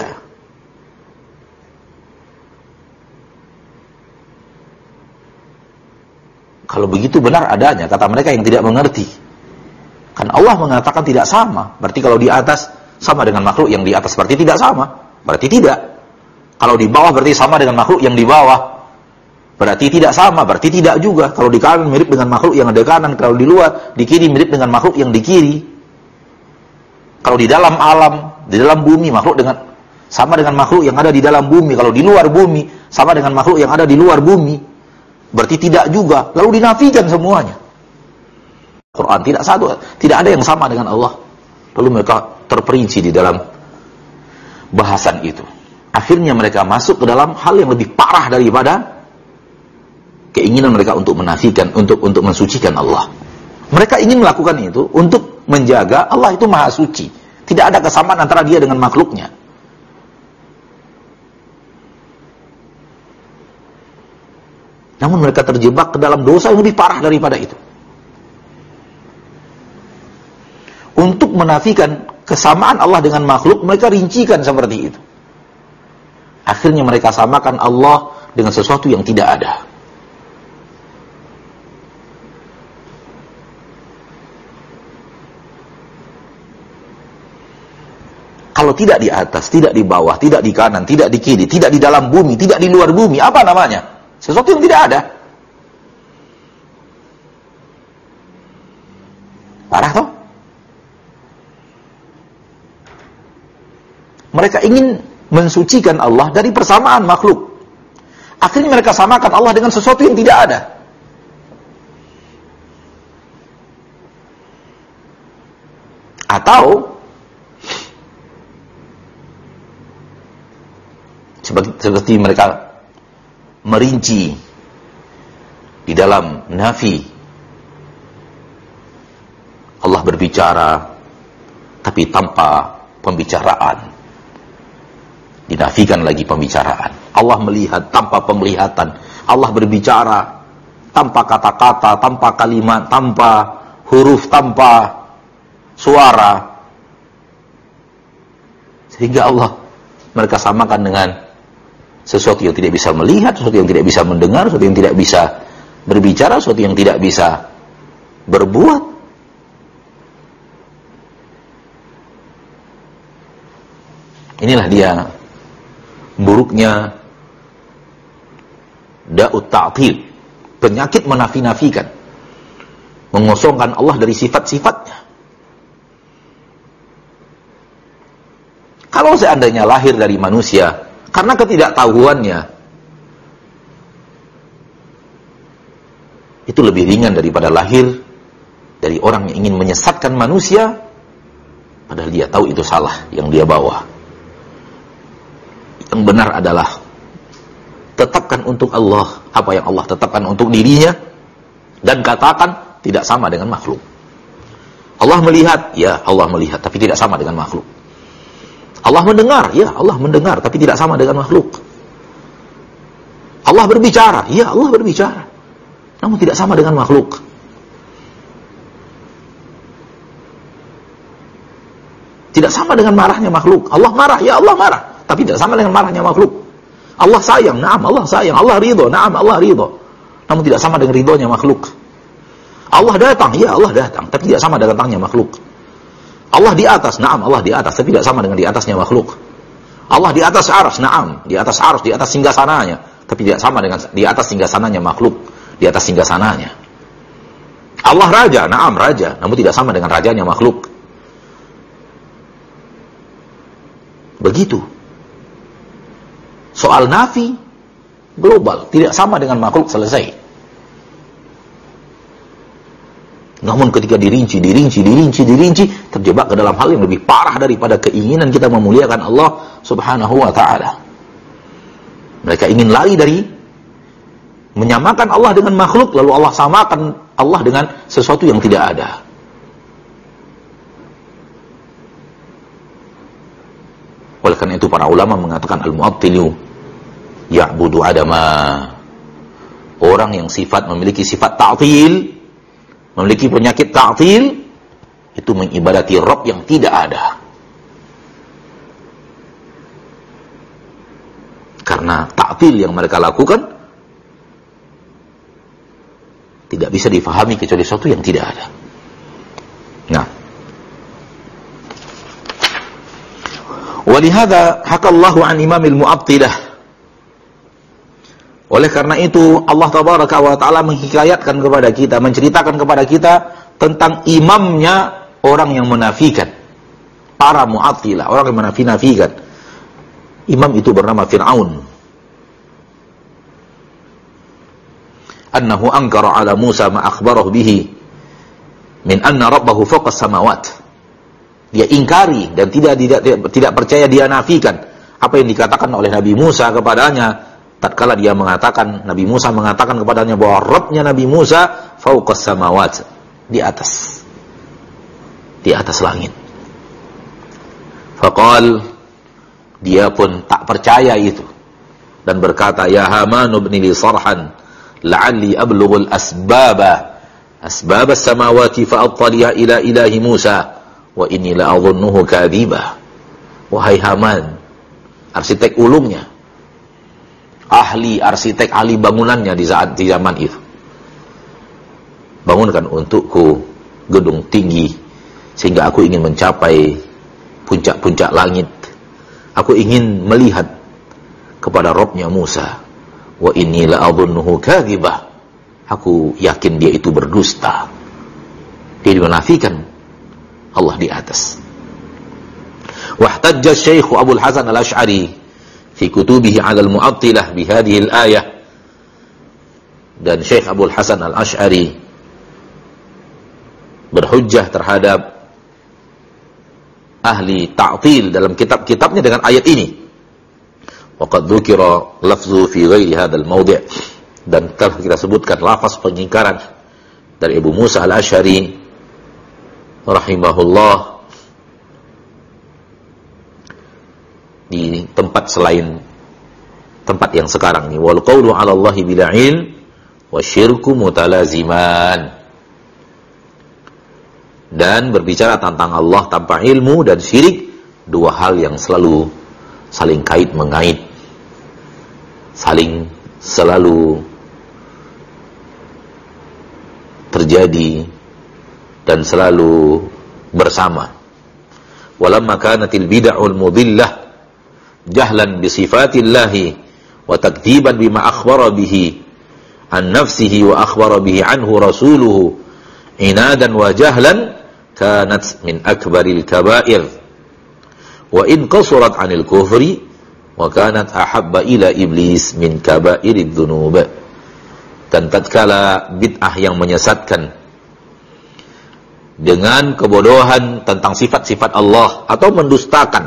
Kalau begitu benar adanya, kata mereka yang tidak mengerti. Kan Allah mengatakan tidak sama. Berarti kalau di atas sama dengan makhluk yang di atas, berarti tidak sama. Berarti tidak. Kalau di bawah berarti sama dengan makhluk yang di bawah. Berarti tidak sama, berarti tidak juga. Kalau di kanan mirip dengan makhluk yang ada di kanan, kalau di luar, di kiri mirip dengan makhluk yang di kiri. Kalau di dalam alam, di dalam bumi, makhluk dengan sama dengan makhluk yang ada di dalam bumi. Kalau di luar bumi, sama dengan makhluk yang ada di luar bumi. Berarti tidak juga. Lalu dinafikan semuanya. Quran tidak satu, tidak ada yang sama dengan Allah. Lalu mereka terperinci di dalam bahasan itu. Akhirnya mereka masuk ke dalam hal yang lebih parah daripada keinginan mereka untuk menafikan, untuk mensucikan Allah. Mereka ingin melakukan itu untuk menjaga Allah itu maha suci. Tidak ada kesamaan antara dia dengan makhluknya. Namun mereka terjebak ke dalam dosa yang lebih parah daripada itu. Untuk menafikan kesamaan Allah dengan makhluk, mereka rincikan seperti itu. Akhirnya mereka samakan Allah dengan sesuatu yang tidak ada. Kalau tidak di atas, tidak di bawah, tidak di kanan, tidak di kiri, tidak di dalam bumi, tidak di luar bumi, apa namanya? Sesuatu yang tidak ada. Parah toh? Mereka ingin mensucikan Allah dari persamaan makhluk. Akhirnya mereka samakan Allah dengan sesuatu yang tidak ada. Atau seperti mereka merinci di dalam nafi. Allah berbicara tapi tanpa pembicaraan. Dinafikan lagi pembicaraan. Allah melihat tanpa penglihatan. Allah berbicara tanpa kata-kata, tanpa kalimat, tanpa huruf, tanpa suara. Sehingga Allah mereka samakan dengan sesuatu yang tidak bisa melihat, sesuatu yang tidak bisa mendengar, sesuatu yang tidak bisa berbicara, sesuatu yang tidak bisa berbuat. Inilah dia buruknya da'ut ta'til, penyakit menafi-nafikan, mengosongkan Allah dari sifat-sifatnya. Kalau seandainya lahir dari manusia karena ketidaktahuannya, itu lebih ringan daripada lahir dari orang yang ingin menyesatkan manusia padahal dia tahu itu salah yang dia bawa. Yang benar adalah tetapkan untuk Allah apa yang Allah tetapkan untuk dirinya dan katakan tidak sama dengan makhluk. Allah melihat, ya Allah melihat, tapi tidak sama dengan makhluk. Allah mendengar, ya Allah mendengar, tapi tidak sama dengan makhluk. Allah berbicara, ya Allah berbicara, namun tidak sama dengan makhluk. Tidak sama dengan marahnya makhluk. Allah marah, ya Allah marah, tapi tidak sama dengan marahnya makhluk. Allah sayang, na'am Allah sayang. Allah ridho, na'am Allah ridho, namun tidak sama dengan ridhonya makhluk. Allah datang, ya Allah datang, tapi tidak sama dengan datangnya makhluk. Allah di atas, na'am Allah di atas, tapi tidak sama dengan di atasnya makhluk. Allah di atas arsy, na'am, di atas arsy, di atas singgasananya, tapi tidak sama dengan di atas singgasananya makhluk, di atas singgasananya. Allah raja, na'am raja, namun tidak sama dengan rajanya makhluk. Begitu. Soal nafi global, tidak sama dengan makhluk, selesai. Namun ketika dirinci, terjebak ke dalam hal yang lebih parah daripada keinginan kita memuliakan Allah Subhanahu wa ta'ala. Mereka ingin lari dari Menyamakan Allah dengan makhluk, lalu Allah samakan Allah dengan sesuatu yang tidak ada. Oleh karena itu para ulama mengatakan al-mu'attilu ya'budu adama. Orang yang memiliki sifat ta'til, memiliki penyakit ta'til, itu mengibadati Rabb yang tidak ada. Karena ta'til yang mereka lakukan tidak bisa difahami kecuali sesuatu yang tidak ada. Nah, walihada hakallahu an imamil mu'attilah. Oleh karena itu Allah tabaraka wa ta'ala menghikayatkan kepada kita, menceritakan kepada kita tentang imamnya orang yang menafikan, para mu'attilah, orang yang menafikan. Imam itu bernama Fir'aun. Annahu ankara ala Musa ma akhbarahu bihi min anna rabbahu fawqa samawat. Dia ingkari dan tidak percaya, dia nafikan apa yang dikatakan oleh Nabi Musa kepadanya tatkala Nabi Musa mengatakan kepadanya bahwa Rabbnya Nabi Musa fawqa samawat, di atas langit. Faqal, dia pun tak percaya itu dan berkata, ya Haman ibni li sarhan la'alli ablughul asbab as-samawati fa'attali'a ila ilahi Musa wa inni la'adhunnuhu kadhiba. Wahai Haman, arsitek ulungnya, ahli arsitek, ahli bangunannya di zaman itu, bangunkan untukku gedung tinggi sehingga aku ingin mencapai puncak-puncak langit. Aku ingin melihat kepada Rabbnya Musa. Wa inni la'adhunnuhu kadhibah. Aku yakin dia itu berdusta. Dia menafikan Allah di atas. Wahtajja Syekh Abu Hasan Al-Asy'ari fi kutubihi 'ala al-mu'attilah bi hadhihi al-ayah. Dan Syekh Abu Hasan Al-Asy'ari berhujjah terhadap ahli ta'til dalam kitab-kitabnya dengan ayat ini. Waqad dzukira lafzu fi ghairi hadzal mawdi', dan telah kita sebutkan lafaz pengingkaran dari Abu Musa Al-Asy'ari rahimahullah di tempat selain tempat yang sekarang ini. Wal qawlu 'ala Allahi bila ilm wa syirku mutalaziman. Dan berbicara tentang Allah tanpa ilmu dan syirik, dua hal yang selalu saling kait mengait, selalu terjadi dan selalu bersama. Walamma kanatil bid'ul mudillah jahlan bi sifatillahi wa takdziban bima akhbara bihi an nafsihi wa akhbara bihi anhu rasuluhu inadan wa jahlan, kanat min akbaril kaba'ir wa in qasurat 'anil kufri wa kanat ahabba ila iblis min kaba'irid dzunub. Dan tatkala bid'ah yang menyesatkan dengan kebodohan tentang sifat-sifat Allah atau mendustakan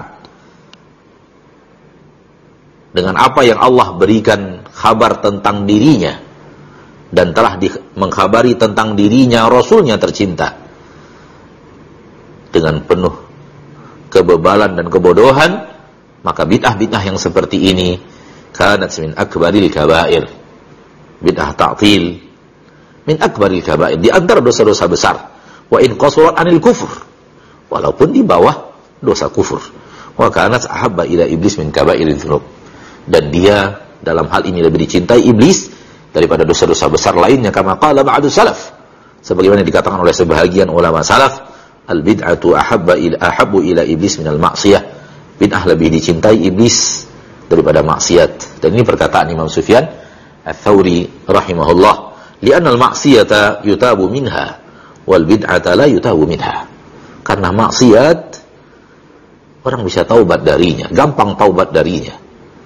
dengan apa yang Allah berikan kabar tentang dirinya dan telah mengkhabari tentang dirinya Rasulnya tercinta, dengan penuh kebebalan dan kebodohan, maka bid'ah-bid'ah yang seperti ini kanat min akbaril kaba'ir. Bid'ah ta'til min akbaril kaba'ir, di antara dosa-dosa besar. Wa in qasurat 'anil kufur, walaupun di bawah dosa kufur. Wa kanat ahabba ila iblis min kaba'iril dzunub, dan dia dalam hal ini lebih dicintai iblis daripada dosa-dosa besar lainnya, kama qala ba'du salaf, sebagaimana dikatakan oleh sebahagian ulama salaf, al bid'atu ahabbu ila iblis minal ma'siyah. Bid'ah lebih dicintai iblis daripada maksiat. Dan ini perkataan Imam Sufyan Ats-Tsauri rahimahullah, li'anna al-ma'siyata yutabu minha wal bid'ata la yutabu minha. Karena maksiat orang bisa taubat darinya, gampang taubat darinya.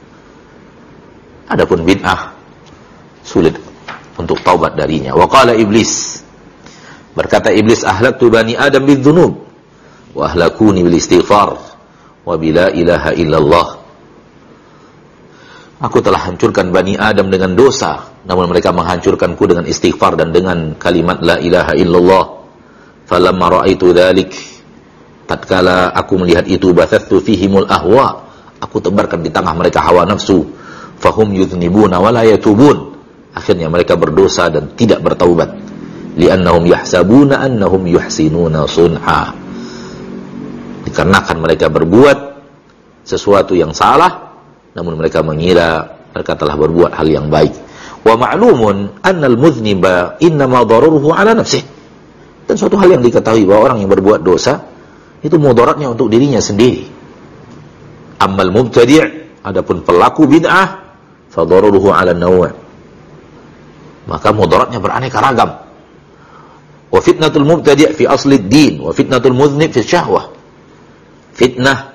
Adapun bid'ah sulit untuk taubat darinya. Wa qala iblis, berkata iblis, ahlaktu bani adam bidzunub wa ahlakuni bil istighfar wa bila ilaha illallah. Aku telah hancurkan Bani Adam dengan dosa, namun mereka menghancurkanku dengan istighfar dan dengan kalimat la ilaha illallah. Falamma ra'aitu dzalik, tatkala aku melihat itu, bathathu fihimul ahwa, aku tebarkan di tengah mereka hawa nafsu. Fahum yudhnibuna wa la yatubun, akhirnya mereka berdosa dan tidak bertaubat. Li'annahum yahsabuna annahum yuhsinuna sun'a, dikarenakan mereka berbuat sesuatu yang salah, namun mereka mengira mereka telah berbuat hal yang baik. Wa ma'lumun annal mudhniba innama dararuhu ala nafsih, dan suatu hal yang diketahui bahwa orang yang berbuat dosa itu mudaratnya untuk dirinya sendiri. Ammal mubtadi', adapun pelaku bid'ah, fa dararuhu ala naw', maka mudaratnya beraneka ragam. Wa fitnatul mubtadi' fi asli ad-din wa fitnatul mudhnib fi syahwah. Fitnah,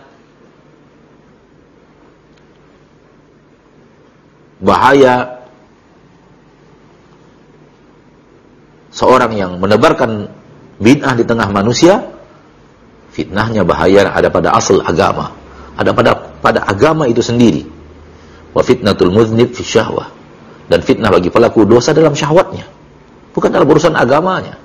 bahaya seorang yang menebarkan bid'ah di tengah manusia, fitnahnya bahaya ada pada asal agama, ada pada agama itu sendiri. Wa fitnatul mudhnib fi syahwah, dan fitnah bagi pelaku dosa dalam syahwatnya, bukan dalam urusan agamanya.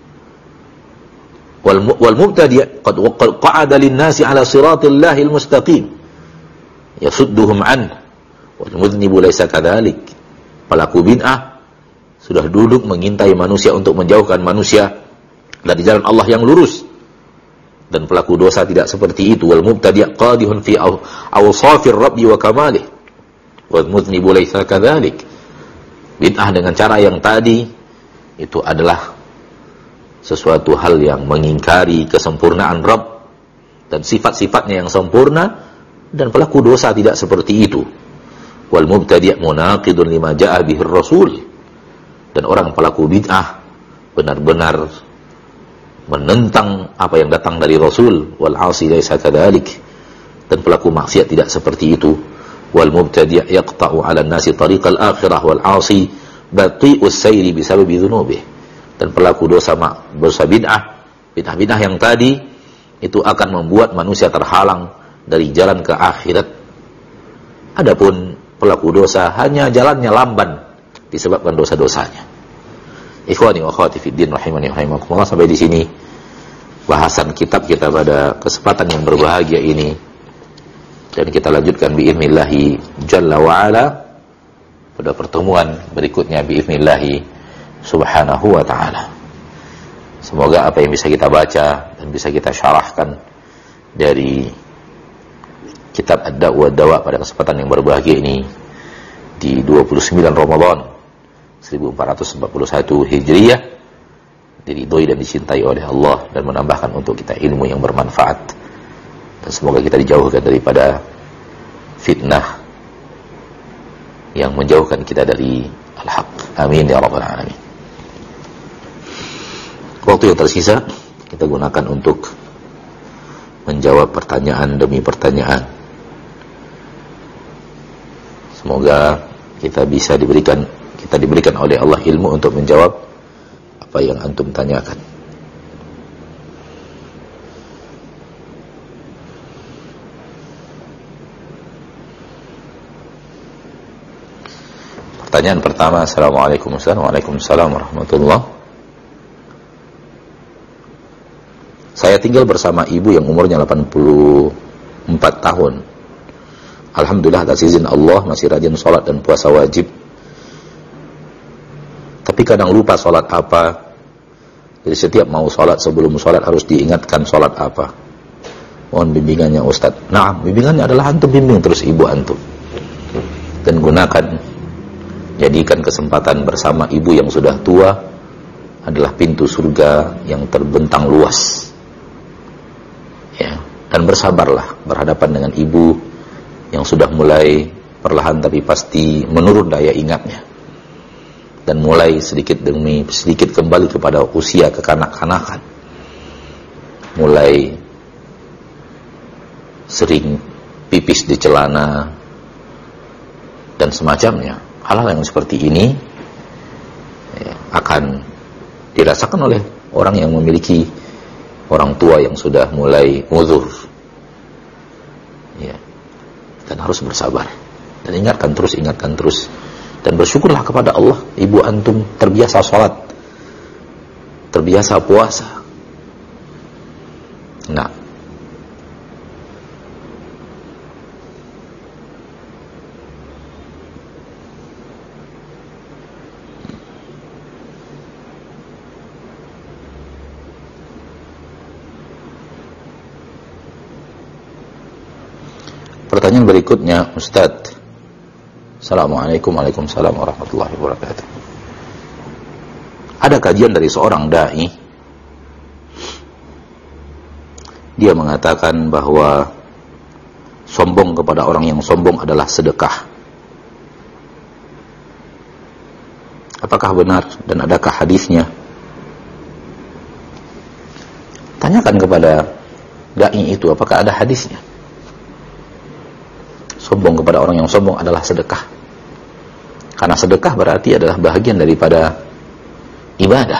Wal mubtadi' qad qa'ada lin-nasi 'ala siratillah al-mustaqim yasudduhum an, wal mudhnibu laysa kadzalik. Pelaku bid'ah sudah duduk mengintai manusia untuk menjauhkan manusia dari jalan Allah yang lurus, dan pelaku dosa tidak seperti itu. Wal mubtadi' qadihun fi awsafir rabbi wa kamalih, wal mudhnibu laysa kadzalik. Bid'ah dengan cara yang tadi itu adalah sesuatu hal yang mengingkari kesempurnaan Rabb dan sifat-sifatnya yang sempurna, dan pelaku dosa tidak seperti itu. Wal mubtadi' munaqidun lima ja'a bihi Rasul, dan orang pelaku bid'ah benar-benar menentang apa yang datang dari Rasul. Wal 'asi laisa kadzalik, dan pelaku maksiat tidak seperti itu. Wal mubtadi' yaqta'u 'ala an-nasi tariqal akhirah wal 'asi bati'us sayri bisababi dzunubihi, dan pelaku dosa bid'ah yang tadi itu akan membuat manusia terhalang dari jalan ke akhirat. Adapun pelaku dosa hanya jalannya lamban disebabkan dosa-dosanya. Ikhwani wa akhwati fid din rahimani wa rahimakumullah, sampai di sini bahasan kitab kita pada kesempatan yang berbahagia ini, dan kita lanjutkan bi'idznillah jalla wa ala pada pertemuan berikutnya bi'idznillah subhanahu wa ta'ala. Semoga apa yang bisa kita baca dan bisa kita syarahkan dari kitab Ad-Da' Dawa pada kesempatan yang berbahagia ini di 29 Ramadan 1441 Hijriyah diridhoi dan dicintai oleh Allah, dan menambahkan untuk kita ilmu yang bermanfaat, dan semoga kita dijauhkan daripada fitnah yang menjauhkan kita dari al-haq. Amin ya rabbal alamin. Waktu yang tersisa kita gunakan untuk menjawab pertanyaan demi pertanyaan. Semoga kita diberikan oleh Allah ilmu untuk menjawab apa yang antum tanyakan. Pertanyaan pertama, Assalamualaikum warahmatullahi. Saya tinggal bersama ibu yang umurnya 84 tahun. Alhamdulillah atas izin Allah masih rajin sholat dan puasa wajib. Tapi kadang lupa sholat apa. Jadi setiap mau sholat, sebelum sholat harus diingatkan sholat apa. Mohon bimbingannya Ustaz. Nah, bimbingannya adalah antum bimbing terus ibu antum. Dan gunakan, jadikan kesempatan bersama ibu yang sudah tua adalah pintu surga yang terbentang luas. Ya, dan bersabarlah berhadapan dengan ibu yang sudah mulai perlahan tapi pasti menurun daya ingatnya, dan mulai sedikit demi sedikit kembali kepada usia kekanak-kanakan, mulai sering pipis di celana dan semacamnya. Hal-hal yang seperti ini ya, akan dirasakan oleh orang yang memiliki orang tua yang sudah mulai uzur, ya, dan harus bersabar. Dan ingatkan terus. Dan bersyukurlah kepada Allah, ibu antum terbiasa sholat, terbiasa puasa. Nah, pertanyaan berikutnya, Ustadz. Assalamualaikum Waalaikumsalam warahmatullahi wabarakatuh. Ada kajian dari seorang da'i. Dia mengatakan bahwa sombong kepada orang yang sombong adalah sedekah. Apakah benar dan adakah hadisnya? Tanyakan kepada da'i itu apakah ada hadisnya. Sombong kepada orang yang sombong adalah sedekah. Karena sedekah berarti adalah bahagian daripada ibadah.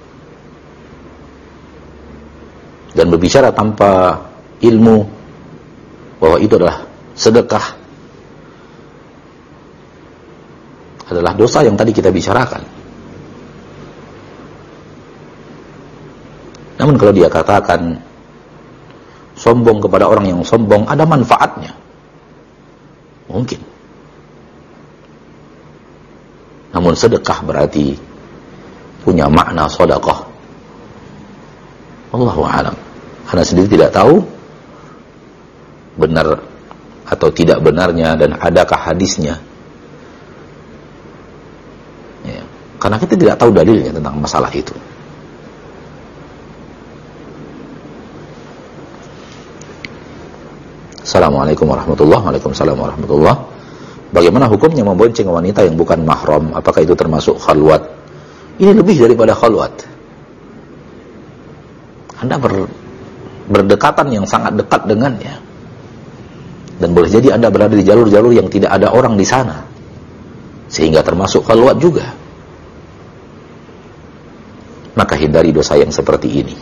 Dan berbicara tanpa ilmu bahwa itu adalah sedekah adalah dosa yang tadi kita bicarakan. Namun kalau dia katakan sombong kepada orang yang sombong ada manfaatnya, mungkin. Namun sedekah berarti punya makna sedekah. Wallahu a'lam. Ana sendiri tidak tahu benar atau tidak benarnya dan adakah hadisnya. Ya, karena kita tidak tahu dalilnya tentang masalah itu. Assalamualaikum warahmatullahi wabarakatuh. Waalaikumsalam warahmatullahi. Bagaimana hukumnya membonceng wanita yang bukan mahram? Apakah itu termasuk khalwat? Ini lebih daripada khalwat. Anda berdekatan yang sangat dekat dengannya. Dan boleh jadi Anda berada di jalur-jalur yang tidak ada orang di sana. Sehingga termasuk khalwat juga. Maka hindari dosa yang seperti ini.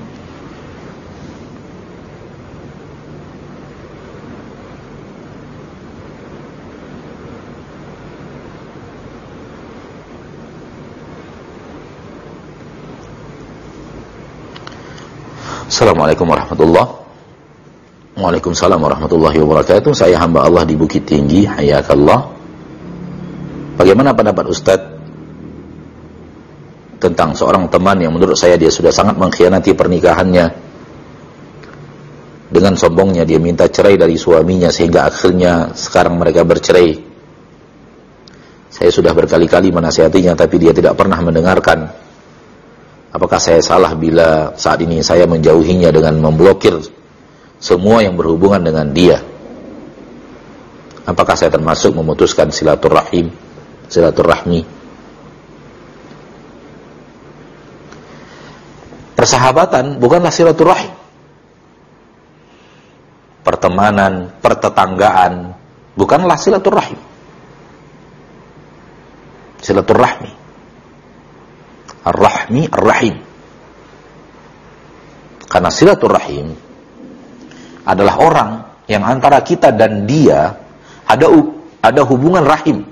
Assalamualaikum warahmatullahi wabarakatuh. Waalaikumsalam warahmatullahi wabarakatuh. Saya hamba Allah di Bukit Tinggi, hayakallah. Bagaimana pendapat Ustadz tentang seorang teman yang menurut saya dia sudah sangat mengkhianati pernikahannya. Dengan sombongnya dia minta cerai dari suaminya sehingga akhirnya sekarang mereka bercerai. Saya sudah berkali-kali menasihatinya tapi dia tidak pernah mendengarkan. Apakah saya salah bila saat ini saya menjauhinya dengan memblokir semua yang berhubungan dengan dia? Apakah saya termasuk memutuskan silaturahmi? Persahabatan bukanlah silaturahim. Pertemanan, pertetanggaan bukanlah silaturahim. Silaturahmi. Ar-Rahmi, Ar-Rahim. Karena silaturahim adalah orang yang antara kita dan dia ada hubungan rahim.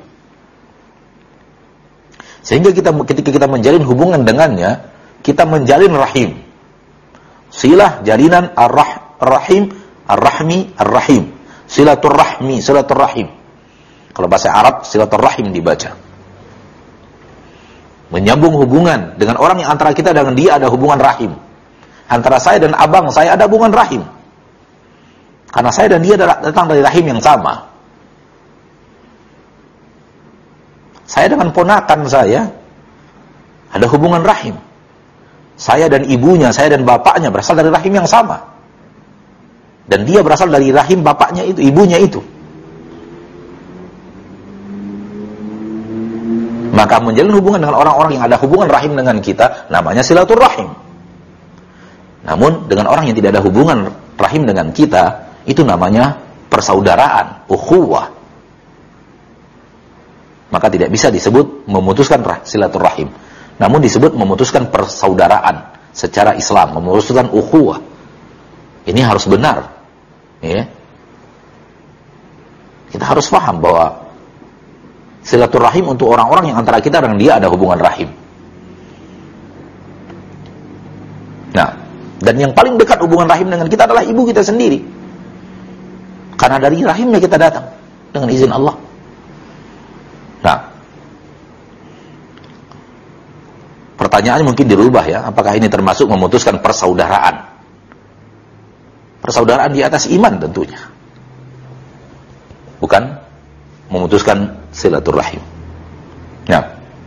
Sehingga ketika kita menjalin hubungan dengannya, kita menjalin rahim. Silah jalinan ar-rahim, ar-rahmi, ar-rahim. Silaturahmi, silaturahim. Kalau bahasa Arab silaturahim dibaca. Menyambung hubungan dengan orang yang antara kita dengan dia ada hubungan rahim. Antara saya dan abang saya ada hubungan rahim. Karena saya dan dia datang dari rahim yang sama. Saya dengan ponakan saya ada hubungan rahim. Saya dan ibunya, saya dan bapaknya berasal dari rahim yang sama. Dan dia berasal dari rahim bapaknya itu, ibunya itu. Maka menjalin hubungan dengan orang-orang yang ada hubungan rahim dengan kita, namanya silaturahim. Namun dengan orang yang tidak ada hubungan rahim dengan kita, itu namanya persaudaraan, ukhuwah. Maka tidak bisa disebut memutuskan silaturahim. Namun disebut memutuskan persaudaraan secara Islam, memutuskan ukhuwah. Ini harus benar. Ya. Kita harus paham bahwa silaturahim untuk orang-orang yang antara kita dan dia ada hubungan rahim. Nah, dan yang paling dekat hubungan rahim dengan kita adalah ibu kita sendiri. Karena dari rahimnya kita datang dengan izin Allah. Nah, pertanyaannya mungkin dirubah ya, apakah ini termasuk memutuskan persaudaraan? Persaudaraan di atas iman tentunya. Bukan memutuskan silaturahim. Nah,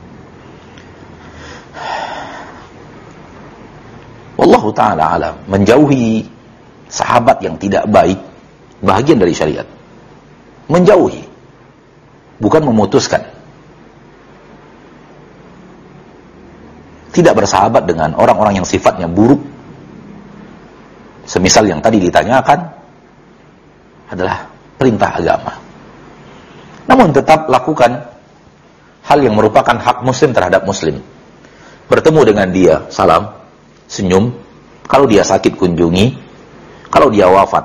wallahu ta'ala alam, menjauhi sahabat yang tidak baik bahagian dari syariat. Menjauhi, bukan memutuskan. Tidak bersahabat dengan orang-orang yang sifatnya buruk. Semisal yang tadi ditanyakan adalah perintah agama. Namun tetap lakukan hal yang merupakan hak muslim terhadap muslim. Bertemu dengan dia, salam, senyum. Kalau dia sakit, kunjungi. Kalau dia wafat,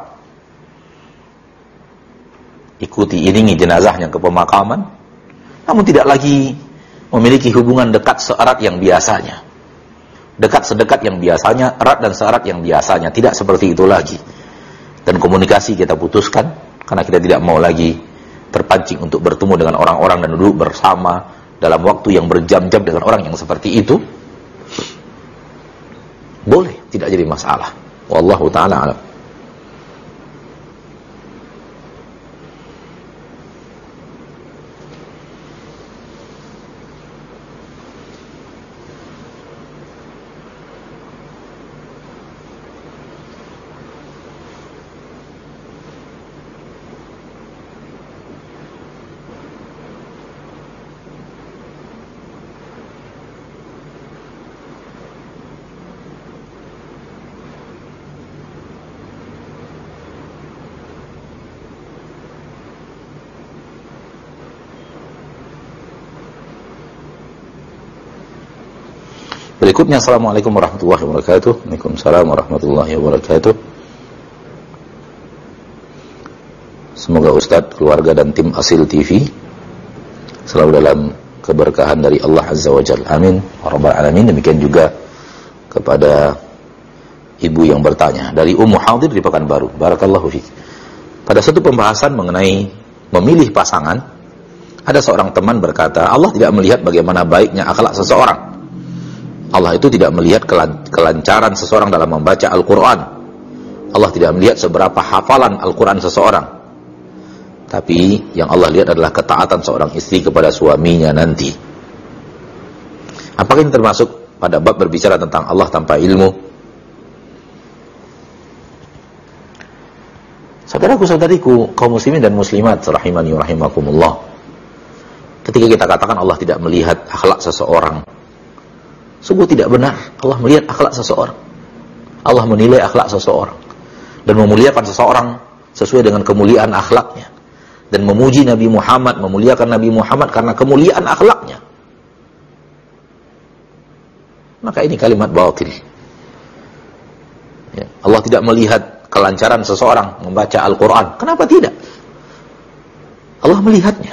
ikuti, iringi jenazahnya ke pemakaman. Namun tidak lagi memiliki hubungan dekat seerat yang biasanya. Dekat sedekat yang biasanya, erat dan seerat yang biasanya. Tidak seperti itu lagi. Dan komunikasi kita putuskan, karena kita tidak mau lagi terpancing untuk bertemu dengan orang-orang dan duduk bersama dalam waktu yang berjam-jam dengan orang yang seperti itu. Boleh, tidak jadi masalah. Wallahu ta'ala alam. Berikutnya, Assalamualaikum warahmatullahi wabarakatuh. Waalaikumsalam warahmatullahi wabarakatuh. Semoga Ustadz, keluarga dan tim Asil TV selalu dalam keberkahan dari Allah Azza wa Jalla. Amin. Rabbal alamin. Demikian juga kepada ibu yang bertanya dari Ummu Hadir di Pekanbaru. Barakallahu fiik. Pada satu pembahasan mengenai memilih pasangan, ada seorang teman berkata, Allah tidak melihat bagaimana baiknya akhlak seseorang. Allah itu tidak melihat kelancaran seseorang dalam membaca Al-Quran. Allah tidak melihat seberapa hafalan Al-Quran seseorang. Tapi yang Allah lihat adalah ketaatan seorang istri kepada suaminya nanti. Apakah ini termasuk pada bab berbicara tentang Allah tanpa ilmu? Saudaraku-saudariku, kaum muslimin dan muslimat, rahimani wa rahimakumullah. Ketika kita katakan Allah tidak melihat akhlak seseorang, sungguh tidak benar. Allah melihat akhlak seseorang. Allah menilai akhlak seseorang dan memuliakan seseorang sesuai dengan kemuliaan akhlaknya, dan memuji Nabi Muhammad, memuliakan Nabi Muhammad karena kemuliaan akhlaknya. Maka ini kalimat batil. Ya, Allah tidak melihat kelancaran seseorang membaca Al-Quran. Kenapa tidak? Allah melihatnya.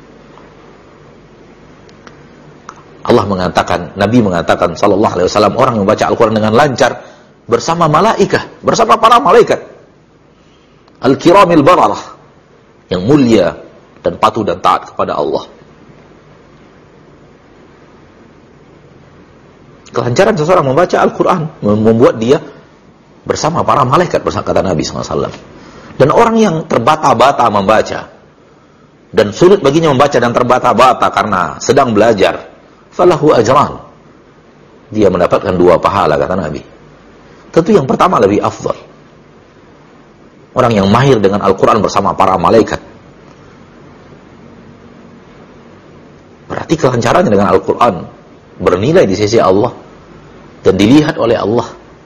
Allah mengatakan, Nabi mengatakan sallallahu alaihi wasallam, orang yang membaca Al-Quran dengan lancar bersama malaikat, bersama para malaikat al-kiramil bararah, yang mulia dan patuh dan taat kepada Allah. Kelancaran seseorang membaca Al-Quran membuat dia bersama para malaikat, kata Nabi SAW. Dan orang yang terbata-bata membaca dan sulit baginya membaca dan terbata-bata karena sedang belajar, falahu ajran, dia mendapatkan 2 pahala, kata Nabi. Tentu yang pertama lebih afdal, orang yang mahir dengan Al-Quran bersama para malaikat. Berarti kelancarannya dengan Al-Quran bernilai di sisi Allah dan dilihat oleh Allah.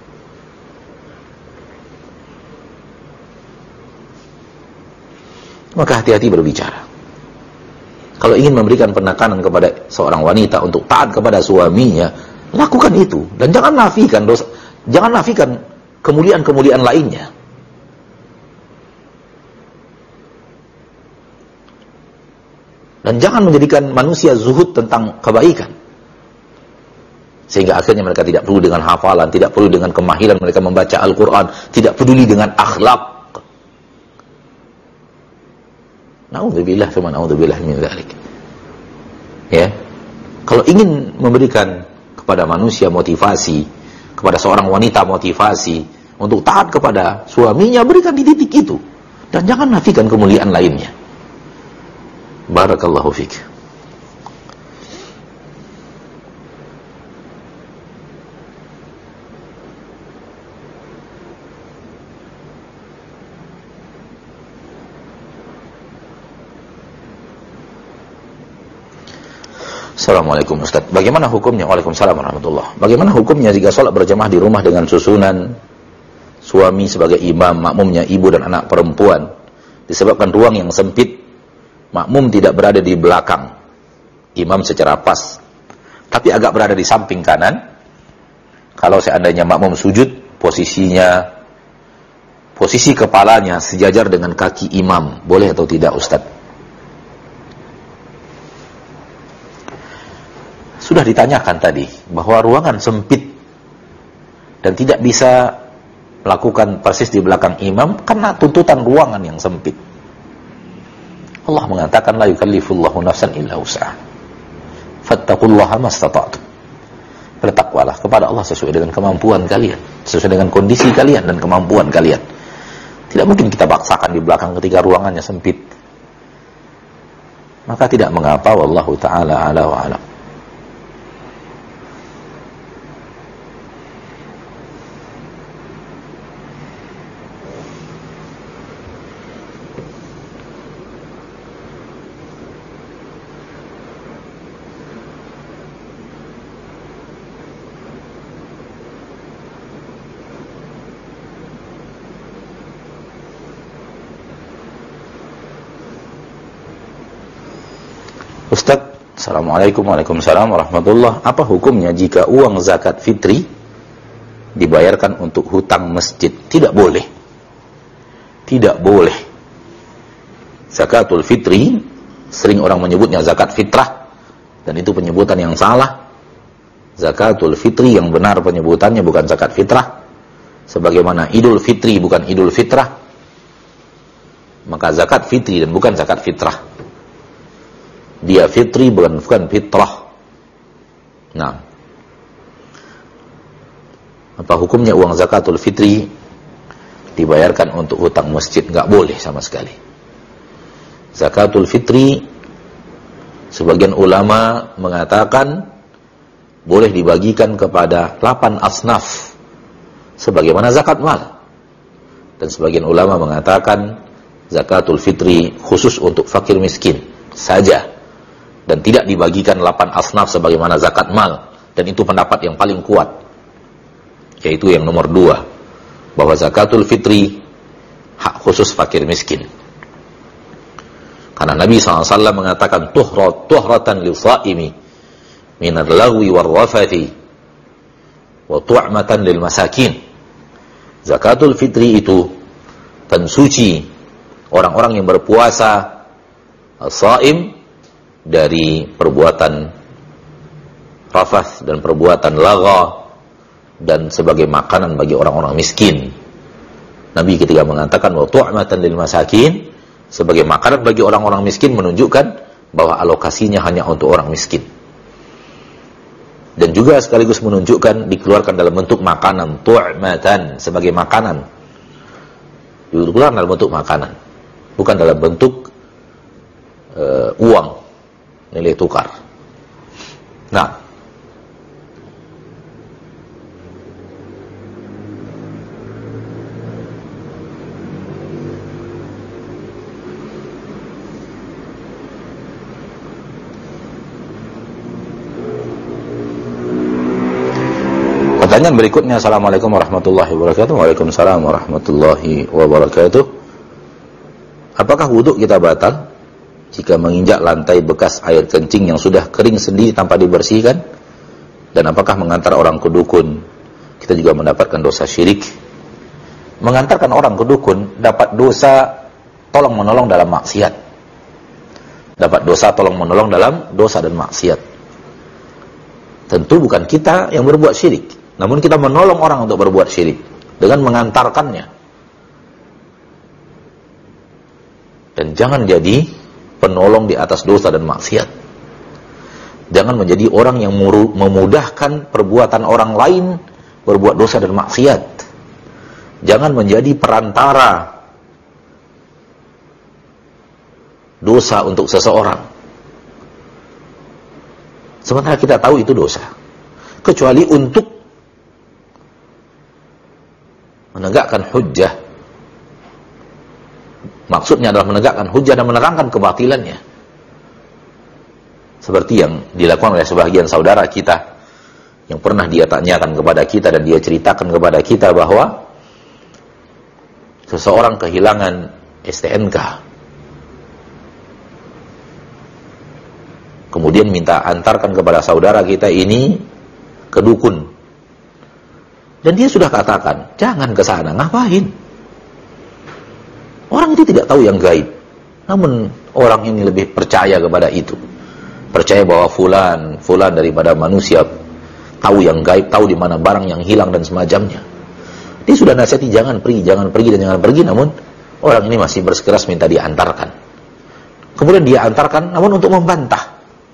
Maka hati-hati berbicara. Kalau ingin memberikan penekanan kepada seorang wanita untuk taat kepada suaminya, lakukan itu. Dan jangan nafikan dosa, jangan nafikan kemuliaan-kemuliaan lainnya. Dan jangan menjadikan manusia zuhud tentang kebaikan. Sehingga akhirnya mereka tidak perlu dengan hafalan, tidak perlu dengan kemahiran mereka membaca Al-Quran, tidak peduli dengan akhlak. Na'udzubillah, thumma na'udzubillah min dzalik. Ya. Kalau ingin memberikan kepada manusia motivasi, kepada seorang wanita motivasi untuk taat kepada suaminya, berikan di titik itu. Dan jangan nafikan kemuliaan lainnya. Barakallahu fiik. Assalamualaikum Ustaz. Bagaimana hukumnya? Waalaikumsalam warahmatullah. Bagaimana hukumnya jika sholat berjamaah di rumah dengan susunan suami sebagai imam, makmumnya ibu dan anak perempuan, disebabkan ruang yang sempit, makmum tidak berada di belakang imam secara pas, tapi agak berada di samping kanan. Kalau seandainya makmum sujud, posisi kepalanya sejajar dengan kaki imam, boleh atau tidak Ustaz? Sudah ditanyakan tadi bahwa ruangan sempit dan tidak bisa melakukan persis di belakang imam karena tuntutan ruangan yang sempit. Allah mengatakan la yukallifullahu nafsan illa wus'aha. Fattaqullaha mastata'tum. Bertakwalah kepada Allah sesuai dengan kemampuan kalian, sesuai dengan kondisi kalian dan kemampuan kalian. Tidak mungkin kita paksakan di belakang ketika ruangannya sempit. Maka tidak mengapa, wallahu taala ala wa alam. Ustaz, Assalamualaikum Waalaikumsalam warahmatullah. Apa hukumnya jika uang zakat fitri dibayarkan untuk hutang masjid? Tidak boleh. Tidak boleh. Zakatul fitri, sering orang menyebutnya zakat fitrah, dan itu penyebutan yang salah. Zakatul fitri yang benar penyebutannya bukan zakat fitrah. Sebagaimana idul fitri bukan idul fitrah, maka zakat fitri dan bukan zakat fitrah. Dia fitri bukan fitrah. Nah, apa hukumnya uang zakatul fitri dibayarkan untuk hutang masjid? Nggak boleh sama sekali. Zakatul fitri, sebagian ulama mengatakan boleh dibagikan kepada 8 asnaf sebagaimana zakat mal, dan sebagian ulama mengatakan zakatul fitri khusus untuk fakir miskin saja dan tidak dibagikan 8 asnaf sebagaimana zakat mal. Dan itu pendapat yang paling kuat, yaitu yang nomor 2, bahwa zakatul fitri hak khusus fakir miskin. Karena Nabi SAW mengatakan tuhratan lil-sha'imi minal lagwi war-rafathi wa tu'matan lil masakin. Zakatul fitri itu pensuci orang-orang yang berpuasa, as-sha'im, dari perbuatan rafath dan perbuatan lagha, dan sebagai makanan bagi orang-orang miskin. Nabi ketika mengatakan wa tu'matan lil masakin, sebagai makanan bagi orang-orang miskin, menunjukkan bahwa alokasinya hanya untuk orang miskin. Dan juga sekaligus menunjukkan dikeluarkan dalam bentuk makanan, tu'matan, sebagai makanan. Dikeluarkan dalam bentuk makanan, bukan dalam bentuk uang, nilai tukar. Nah, pertanyaan berikutnya. Assalamualaikum warahmatullahi wabarakatuh. Waalaikumsalam warahmatullahi wabarakatuh. Apakah wudhu kita batal jika menginjak lantai bekas air kencing yang sudah kering sendiri tanpa dibersihkan? Dan apakah mengantar orang ke dukun kita juga mendapatkan dosa syirik? Mengantarkan orang ke dukun dapat dosa tolong menolong dalam maksiat. dapat dosa tolong-menolong dalam dosa dan maksiat. Tentu bukan kita yang berbuat syirik, namun kita menolong orang untuk berbuat syirik dengan mengantarkannya. Dan jangan jadi penolong di atas dosa dan maksiat. Jangan menjadi orang yang memudahkan perbuatan orang lain berbuat dosa dan maksiat. Jangan menjadi perantara dosa untuk seseorang. Sementara kita tahu itu dosa. Kecuali untuk menegakkan hujjah. Maksudnya adalah menegakkan hujjah dan menerangkan kebatilannya. Seperti yang dilakukan oleh sebagian saudara kita yang pernah dia tanyakan kepada kita dan dia ceritakan kepada kita bahwa seseorang kehilangan STNK. Kemudian minta antarkan kepada saudara kita ini ke dukun. Dan dia sudah katakan, jangan ke sana, ngapain? Orang itu tidak tahu yang gaib. Namun orang ini lebih percaya kepada itu. Percaya bahwa fulan daripada manusia tahu yang gaib, tahu di mana barang yang hilang dan semacamnya. Dia sudah nasihati jangan pergi dan jangan pergi, namun orang ini masih bersikeras minta diantarkan. Kemudian dia antarkan, namun untuk membantah.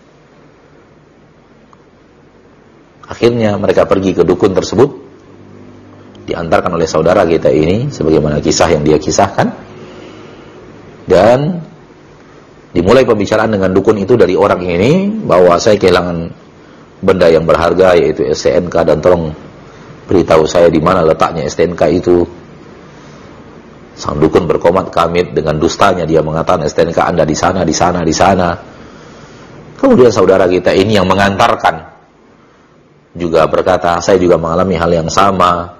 Akhirnya mereka pergi ke dukun tersebut, diantarkan oleh saudara kita ini, sebagaimana kisah yang dia kisahkan. Dan dimulai pembicaraan dengan dukun itu dari orang ini, bahwa saya kehilangan benda yang berharga, yaitu STNK, dan tolong beritahu saya di mana letaknya STNK itu. Sang dukun berkomat kamit dengan dustanya, dia mengatakan STNK Anda di sana, di sana, di sana. Kemudian saudara kita ini yang mengantarkan juga berkata, saya juga mengalami hal yang sama.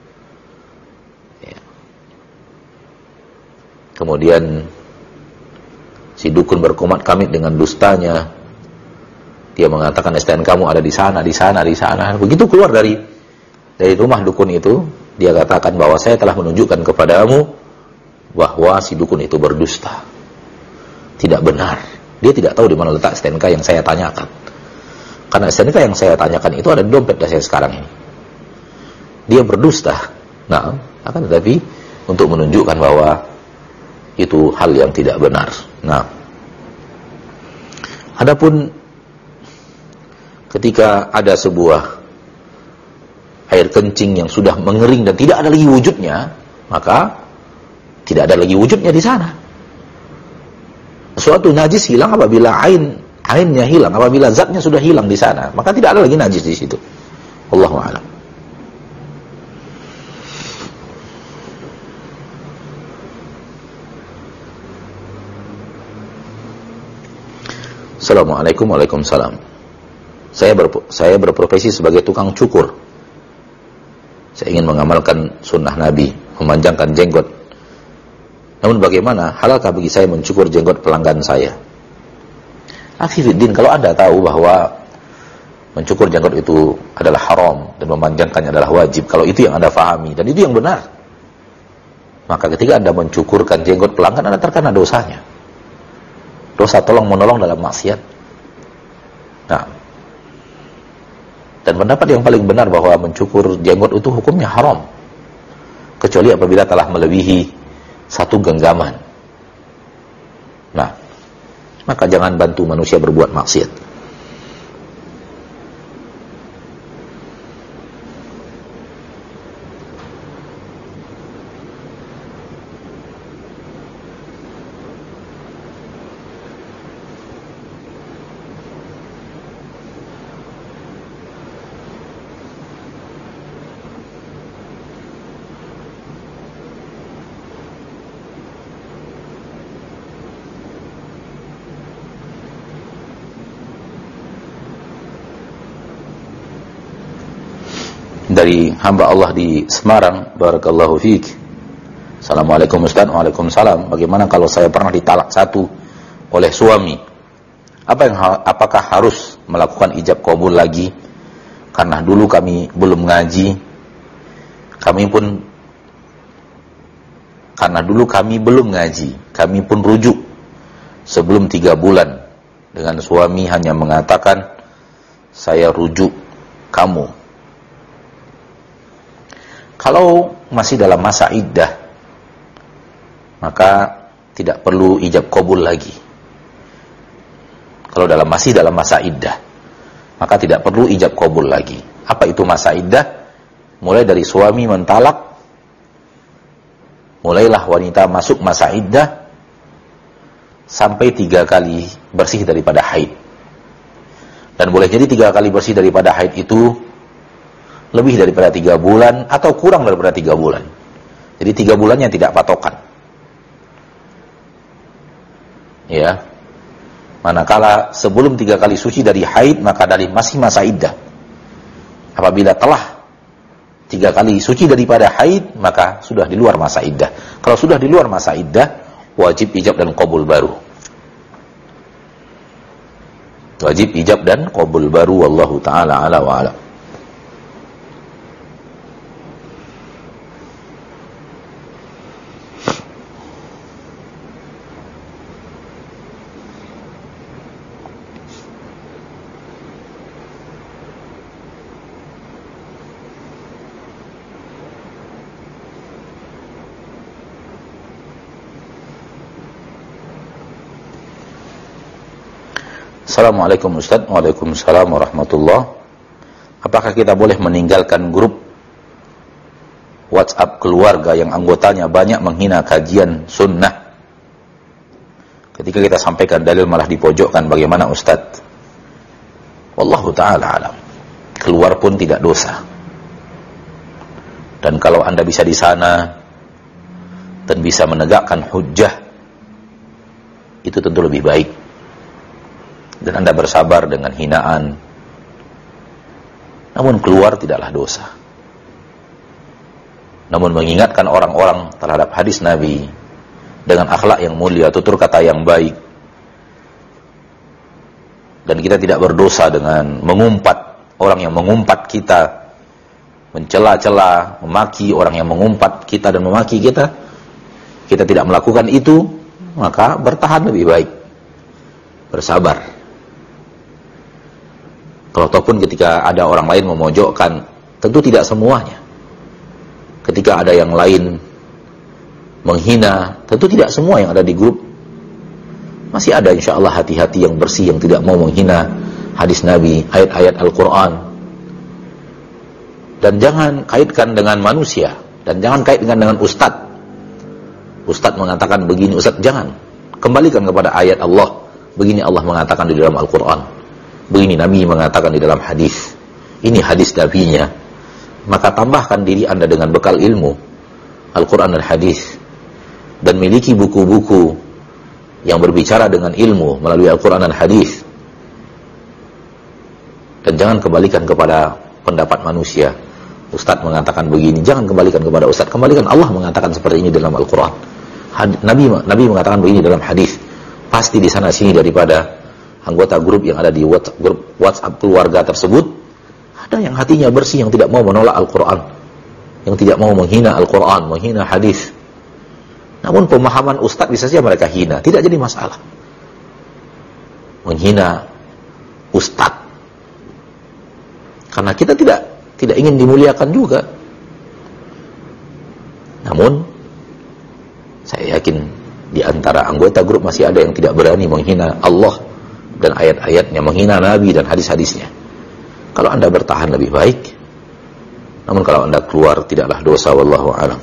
Kemudian si dukun berkomat kamit dengan dustanya. Dia mengatakan STNK kamu ada di sana, di sana, di sana. Begitu keluar dari rumah dukun itu, dia katakan bahwa saya telah menunjukkan kepadamu bahwa si dukun itu berdusta. Tidak benar. Dia tidak tahu di mana letak STNK yang saya tanyakan. Karena STNK yang saya tanyakan itu ada di dompet saya sekarang ini. Dia berdusta. Nah, akan tetapi untuk menunjukkan bahwa itu hal yang tidak benar. Nah, adapun ketika ada sebuah air kencing yang sudah mengering dan tidak ada lagi wujudnya, maka tidak ada lagi wujudnya di sana. Suatu najis hilang apabila ainnya hilang, apabila zatnya sudah hilang di sana, maka tidak ada lagi najis di situ. Wallahu a'lam. Assalamualaikum. Waalaikumsalam. Saya berprofesi sebagai tukang cukur. Saya ingin mengamalkan sunnah Nabi, memanjangkan jenggot. Namun bagaimana, halalkah bagi saya mencukur jenggot pelanggan saya? Akhiruddin, kalau Anda tahu bahwa mencukur jenggot itu adalah haram dan memanjangkannya adalah wajib, kalau itu yang Anda fahami dan itu yang benar, maka ketika Anda mencukurkan jenggot pelanggan, Anda terkena dosanya. Dosa tolong-menolong dalam maksiat. Nah, dan pendapat yang paling benar bahwa mencukur jenggot itu hukumnya haram, kecuali apabila telah melebihi satu genggaman. Nah, maka jangan bantu manusia berbuat maksiat. Dari hamba Allah di Semarang, barakallahu fiik. Assalamualaikum Ustaz. Waalaikumsalam. Bagaimana kalau saya pernah ditalak satu oleh suami? Apakah harus melakukan ijab qabul lagi? Karena dulu kami belum ngaji. Kami pun rujuk sebelum 3 bulan dengan suami hanya mengatakan saya rujuk kamu. Kalau masih dalam masa iddah, maka tidak perlu ijab qabul lagi. Kalau masih dalam masa iddah, maka tidak perlu ijab qabul lagi. Apa itu masa iddah? Mulai dari suami mentalak, mulailah wanita masuk masa iddah sampai 3 kali bersih daripada haid. Dan boleh jadi 3 kali bersih daripada haid itu lebih daripada 3 bulan atau kurang daripada 3 bulan. Jadi 3 bulannya tidak patokan. Ya. Manakala sebelum 3 kali suci dari haid, maka dari masih masa iddah. Apabila telah 3 kali suci daripada haid, maka sudah di luar masa iddah. Kalau sudah di luar masa iddah, wajib ijab dan qabul baru. Wajib ijab dan qabul baru, wallahu ta'ala ala wa ala. Assalamualaikum Ustaz. Waalaikumsalam warahmatullah. Apakah kita boleh meninggalkan grup WhatsApp keluarga yang anggotanya banyak menghina kajian sunnah? Ketika kita sampaikan dalil malah dipojokkan, bagaimana Ustaz? Wallahu ta'ala alam. Keluar pun tidak dosa. Dan kalau Anda bisa di sana dan bisa menegakkan hujjah, itu tentu lebih baik. Dan Anda bersabar dengan hinaan. Namun keluar tidaklah dosa. Namun mengingatkan orang-orang terhadap hadis Nabi dengan akhlak yang mulia, tutur kata yang baik. Dan kita tidak berdosa dengan mengumpat orang yang mengumpat kita, mencela-cela, memaki orang yang mengumpat kita dan memaki kita. Kita tidak melakukan itu, maka bertahan lebih baik. Bersabar. Ataupun ketika ada orang lain memojokkan, tentu tidak semuanya. Ketika ada yang lain menghina, tentu tidak semua yang ada di grup. Masih ada insya Allah hati-hati yang bersih, yang tidak mau menghina hadis Nabi, ayat-ayat Al-Quran. Dan jangan kaitkan dengan manusia, dan jangan kaitkan dengan ustadz. Ustadz mengatakan begini, ustadz jangan. Kembalikan kepada ayat Allah. Begini Allah mengatakan di dalam Al-Quran. Begini Nabi mengatakan di dalam hadis. Ini hadis Nabi-nya. Maka tambahkan diri Anda dengan bekal ilmu Al-Quran dan hadis, dan miliki buku-buku yang berbicara dengan ilmu melalui Al-Quran dan hadis. Dan jangan kembalikan kepada pendapat manusia. Ustadz mengatakan begini, jangan kembalikan kepada Ustadz. Kembalikan Allah mengatakan seperti ini dalam Al-Quran. Nabi mengatakan begini dalam hadis. Pasti di sana sini daripada anggota grup yang ada di grup WhatsApp keluarga tersebut, ada yang hatinya bersih, yang tidak mau menolak Al-Quran, yang tidak mau menghina Al-Quran, menghina hadis. Namun pemahaman ustadz bisa saja mereka hina, tidak jadi masalah. Menghina ustadz, karena kita tidak ingin dimuliakan juga. Namun saya yakin di antara anggota grup masih ada yang tidak berani menghina Allah dan ayat-ayatnya, menghina Nabi dan hadis-hadisnya. Kalau Anda bertahan lebih baik. Namun kalau Anda keluar tidaklah dosa, wallahu a'lam.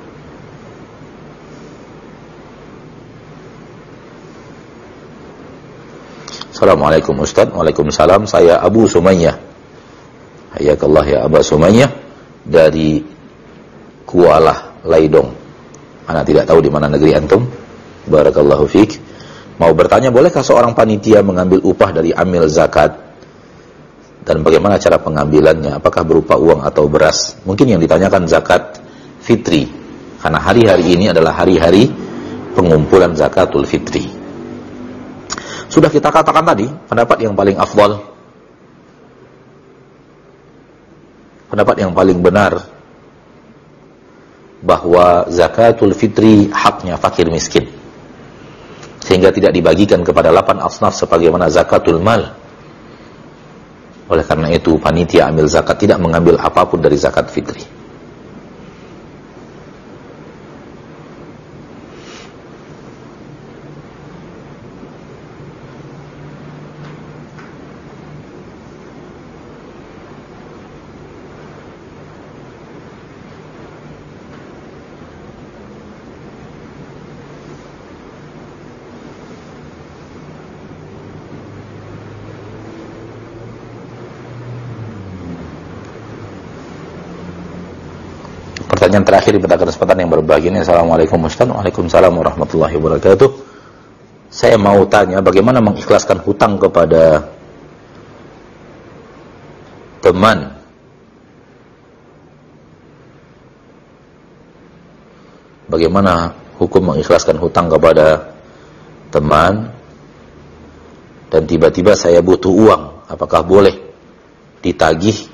Assalamualaikum Ustaz. Waalaikumsalam. Saya Abu Sumayyah. Hayakallah ya Abu Sumayyah dari Kuala Laidong. Ana tidak tahu di mana negeri antum. Barakallahu fiik. Mau bertanya, bolehkah seorang panitia mengambil upah dari amil zakat? Dan bagaimana cara pengambilannya? Apakah berupa uang atau beras? Mungkin yang ditanyakan zakat fitri. Karena hari-hari ini adalah hari-hari pengumpulan zakatul fitri. Sudah kita katakan tadi, pendapat yang paling afdal, pendapat yang paling benar, bahwa zakatul fitri haknya fakir miskin. sehingga tidak dibagikan kepada 8 asnaf sebagaimana zakatul mal. Oleh karena itu panitia amil zakat tidak mengambil apapun dari zakat fitri. Pertanyaan terakhir pada kesempatan yang berbahagia ini. Assalamualaikum Ustaz. Waalaikumsalam warahmatullahi wabarakatuh. Saya mau tanya bagaimana mengikhlaskan hutang kepada teman bagaimana hukum mengikhlaskan hutang kepada teman dan tiba-tiba saya butuh uang, apakah boleh ditagih?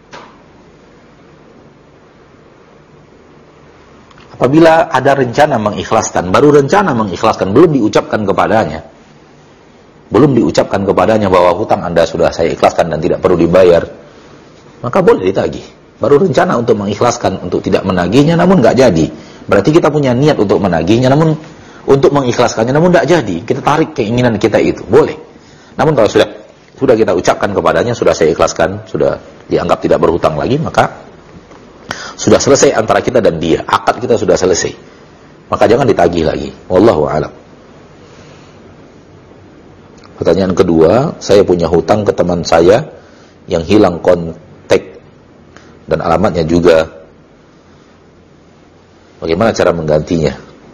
Apabila ada rencana mengikhlaskan, baru rencana mengikhlaskan, belum diucapkan kepadanya bahwa hutang Anda sudah saya ikhlaskan dan tidak perlu dibayar, maka boleh ditagih. Baru rencana untuk mengikhlaskan, untuk tidak menagihnya, namun nggak jadi. Berarti kita punya niat untuk menagihnya, namun untuk mengikhlaskannya, namun nggak jadi. Kita tarik keinginan kita itu, boleh. Namun kalau sudah kita ucapkan kepadanya, sudah saya ikhlaskan, sudah dianggap tidak berhutang lagi, maka sudah selesai antara kita dan dia, akad kita sudah selesai, maka jangan ditagih lagi. Wallahu a'lam. Pertanyaan kedua, saya punya hutang ke teman saya yang hilang kontak dan alamatnya juga. Bagaimana cara menggantinya?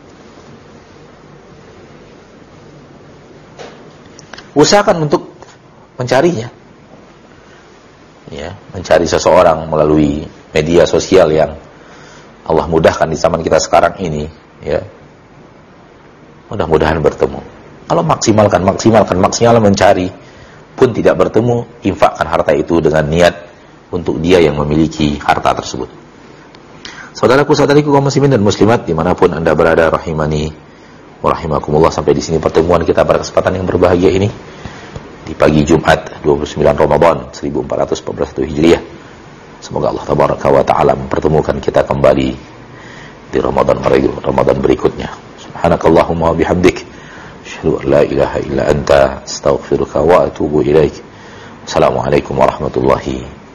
Usahakan untuk mencarinya, ya, mencari seseorang melalui media sosial yang Allah mudahkan di zaman kita sekarang ini, ya. Mudah-mudahan bertemu. Kalau maksimalkan mencari, pun tidak bertemu, infakkan harta itu dengan niat untuk dia yang memiliki harta tersebut. Saudaraku-saudariku kaum muslimin dan muslimat dimanapun Anda berada, rahimani wa rahimakumullah. Sampai di sini pertemuan kita pada kesempatan yang berbahagia ini di pagi Jumat 29 Ramadan 1441 Hijriah. Semoga Allah tabaraka wa ta'ala mempertemukan kita kembali di Ramadan berikutnya. Subhanakallahumma wa bihamdik, asyhadu an la ilaha illa anta, astaghfiruka wa atubu ilaik. Assalamualaikum warahmatullahi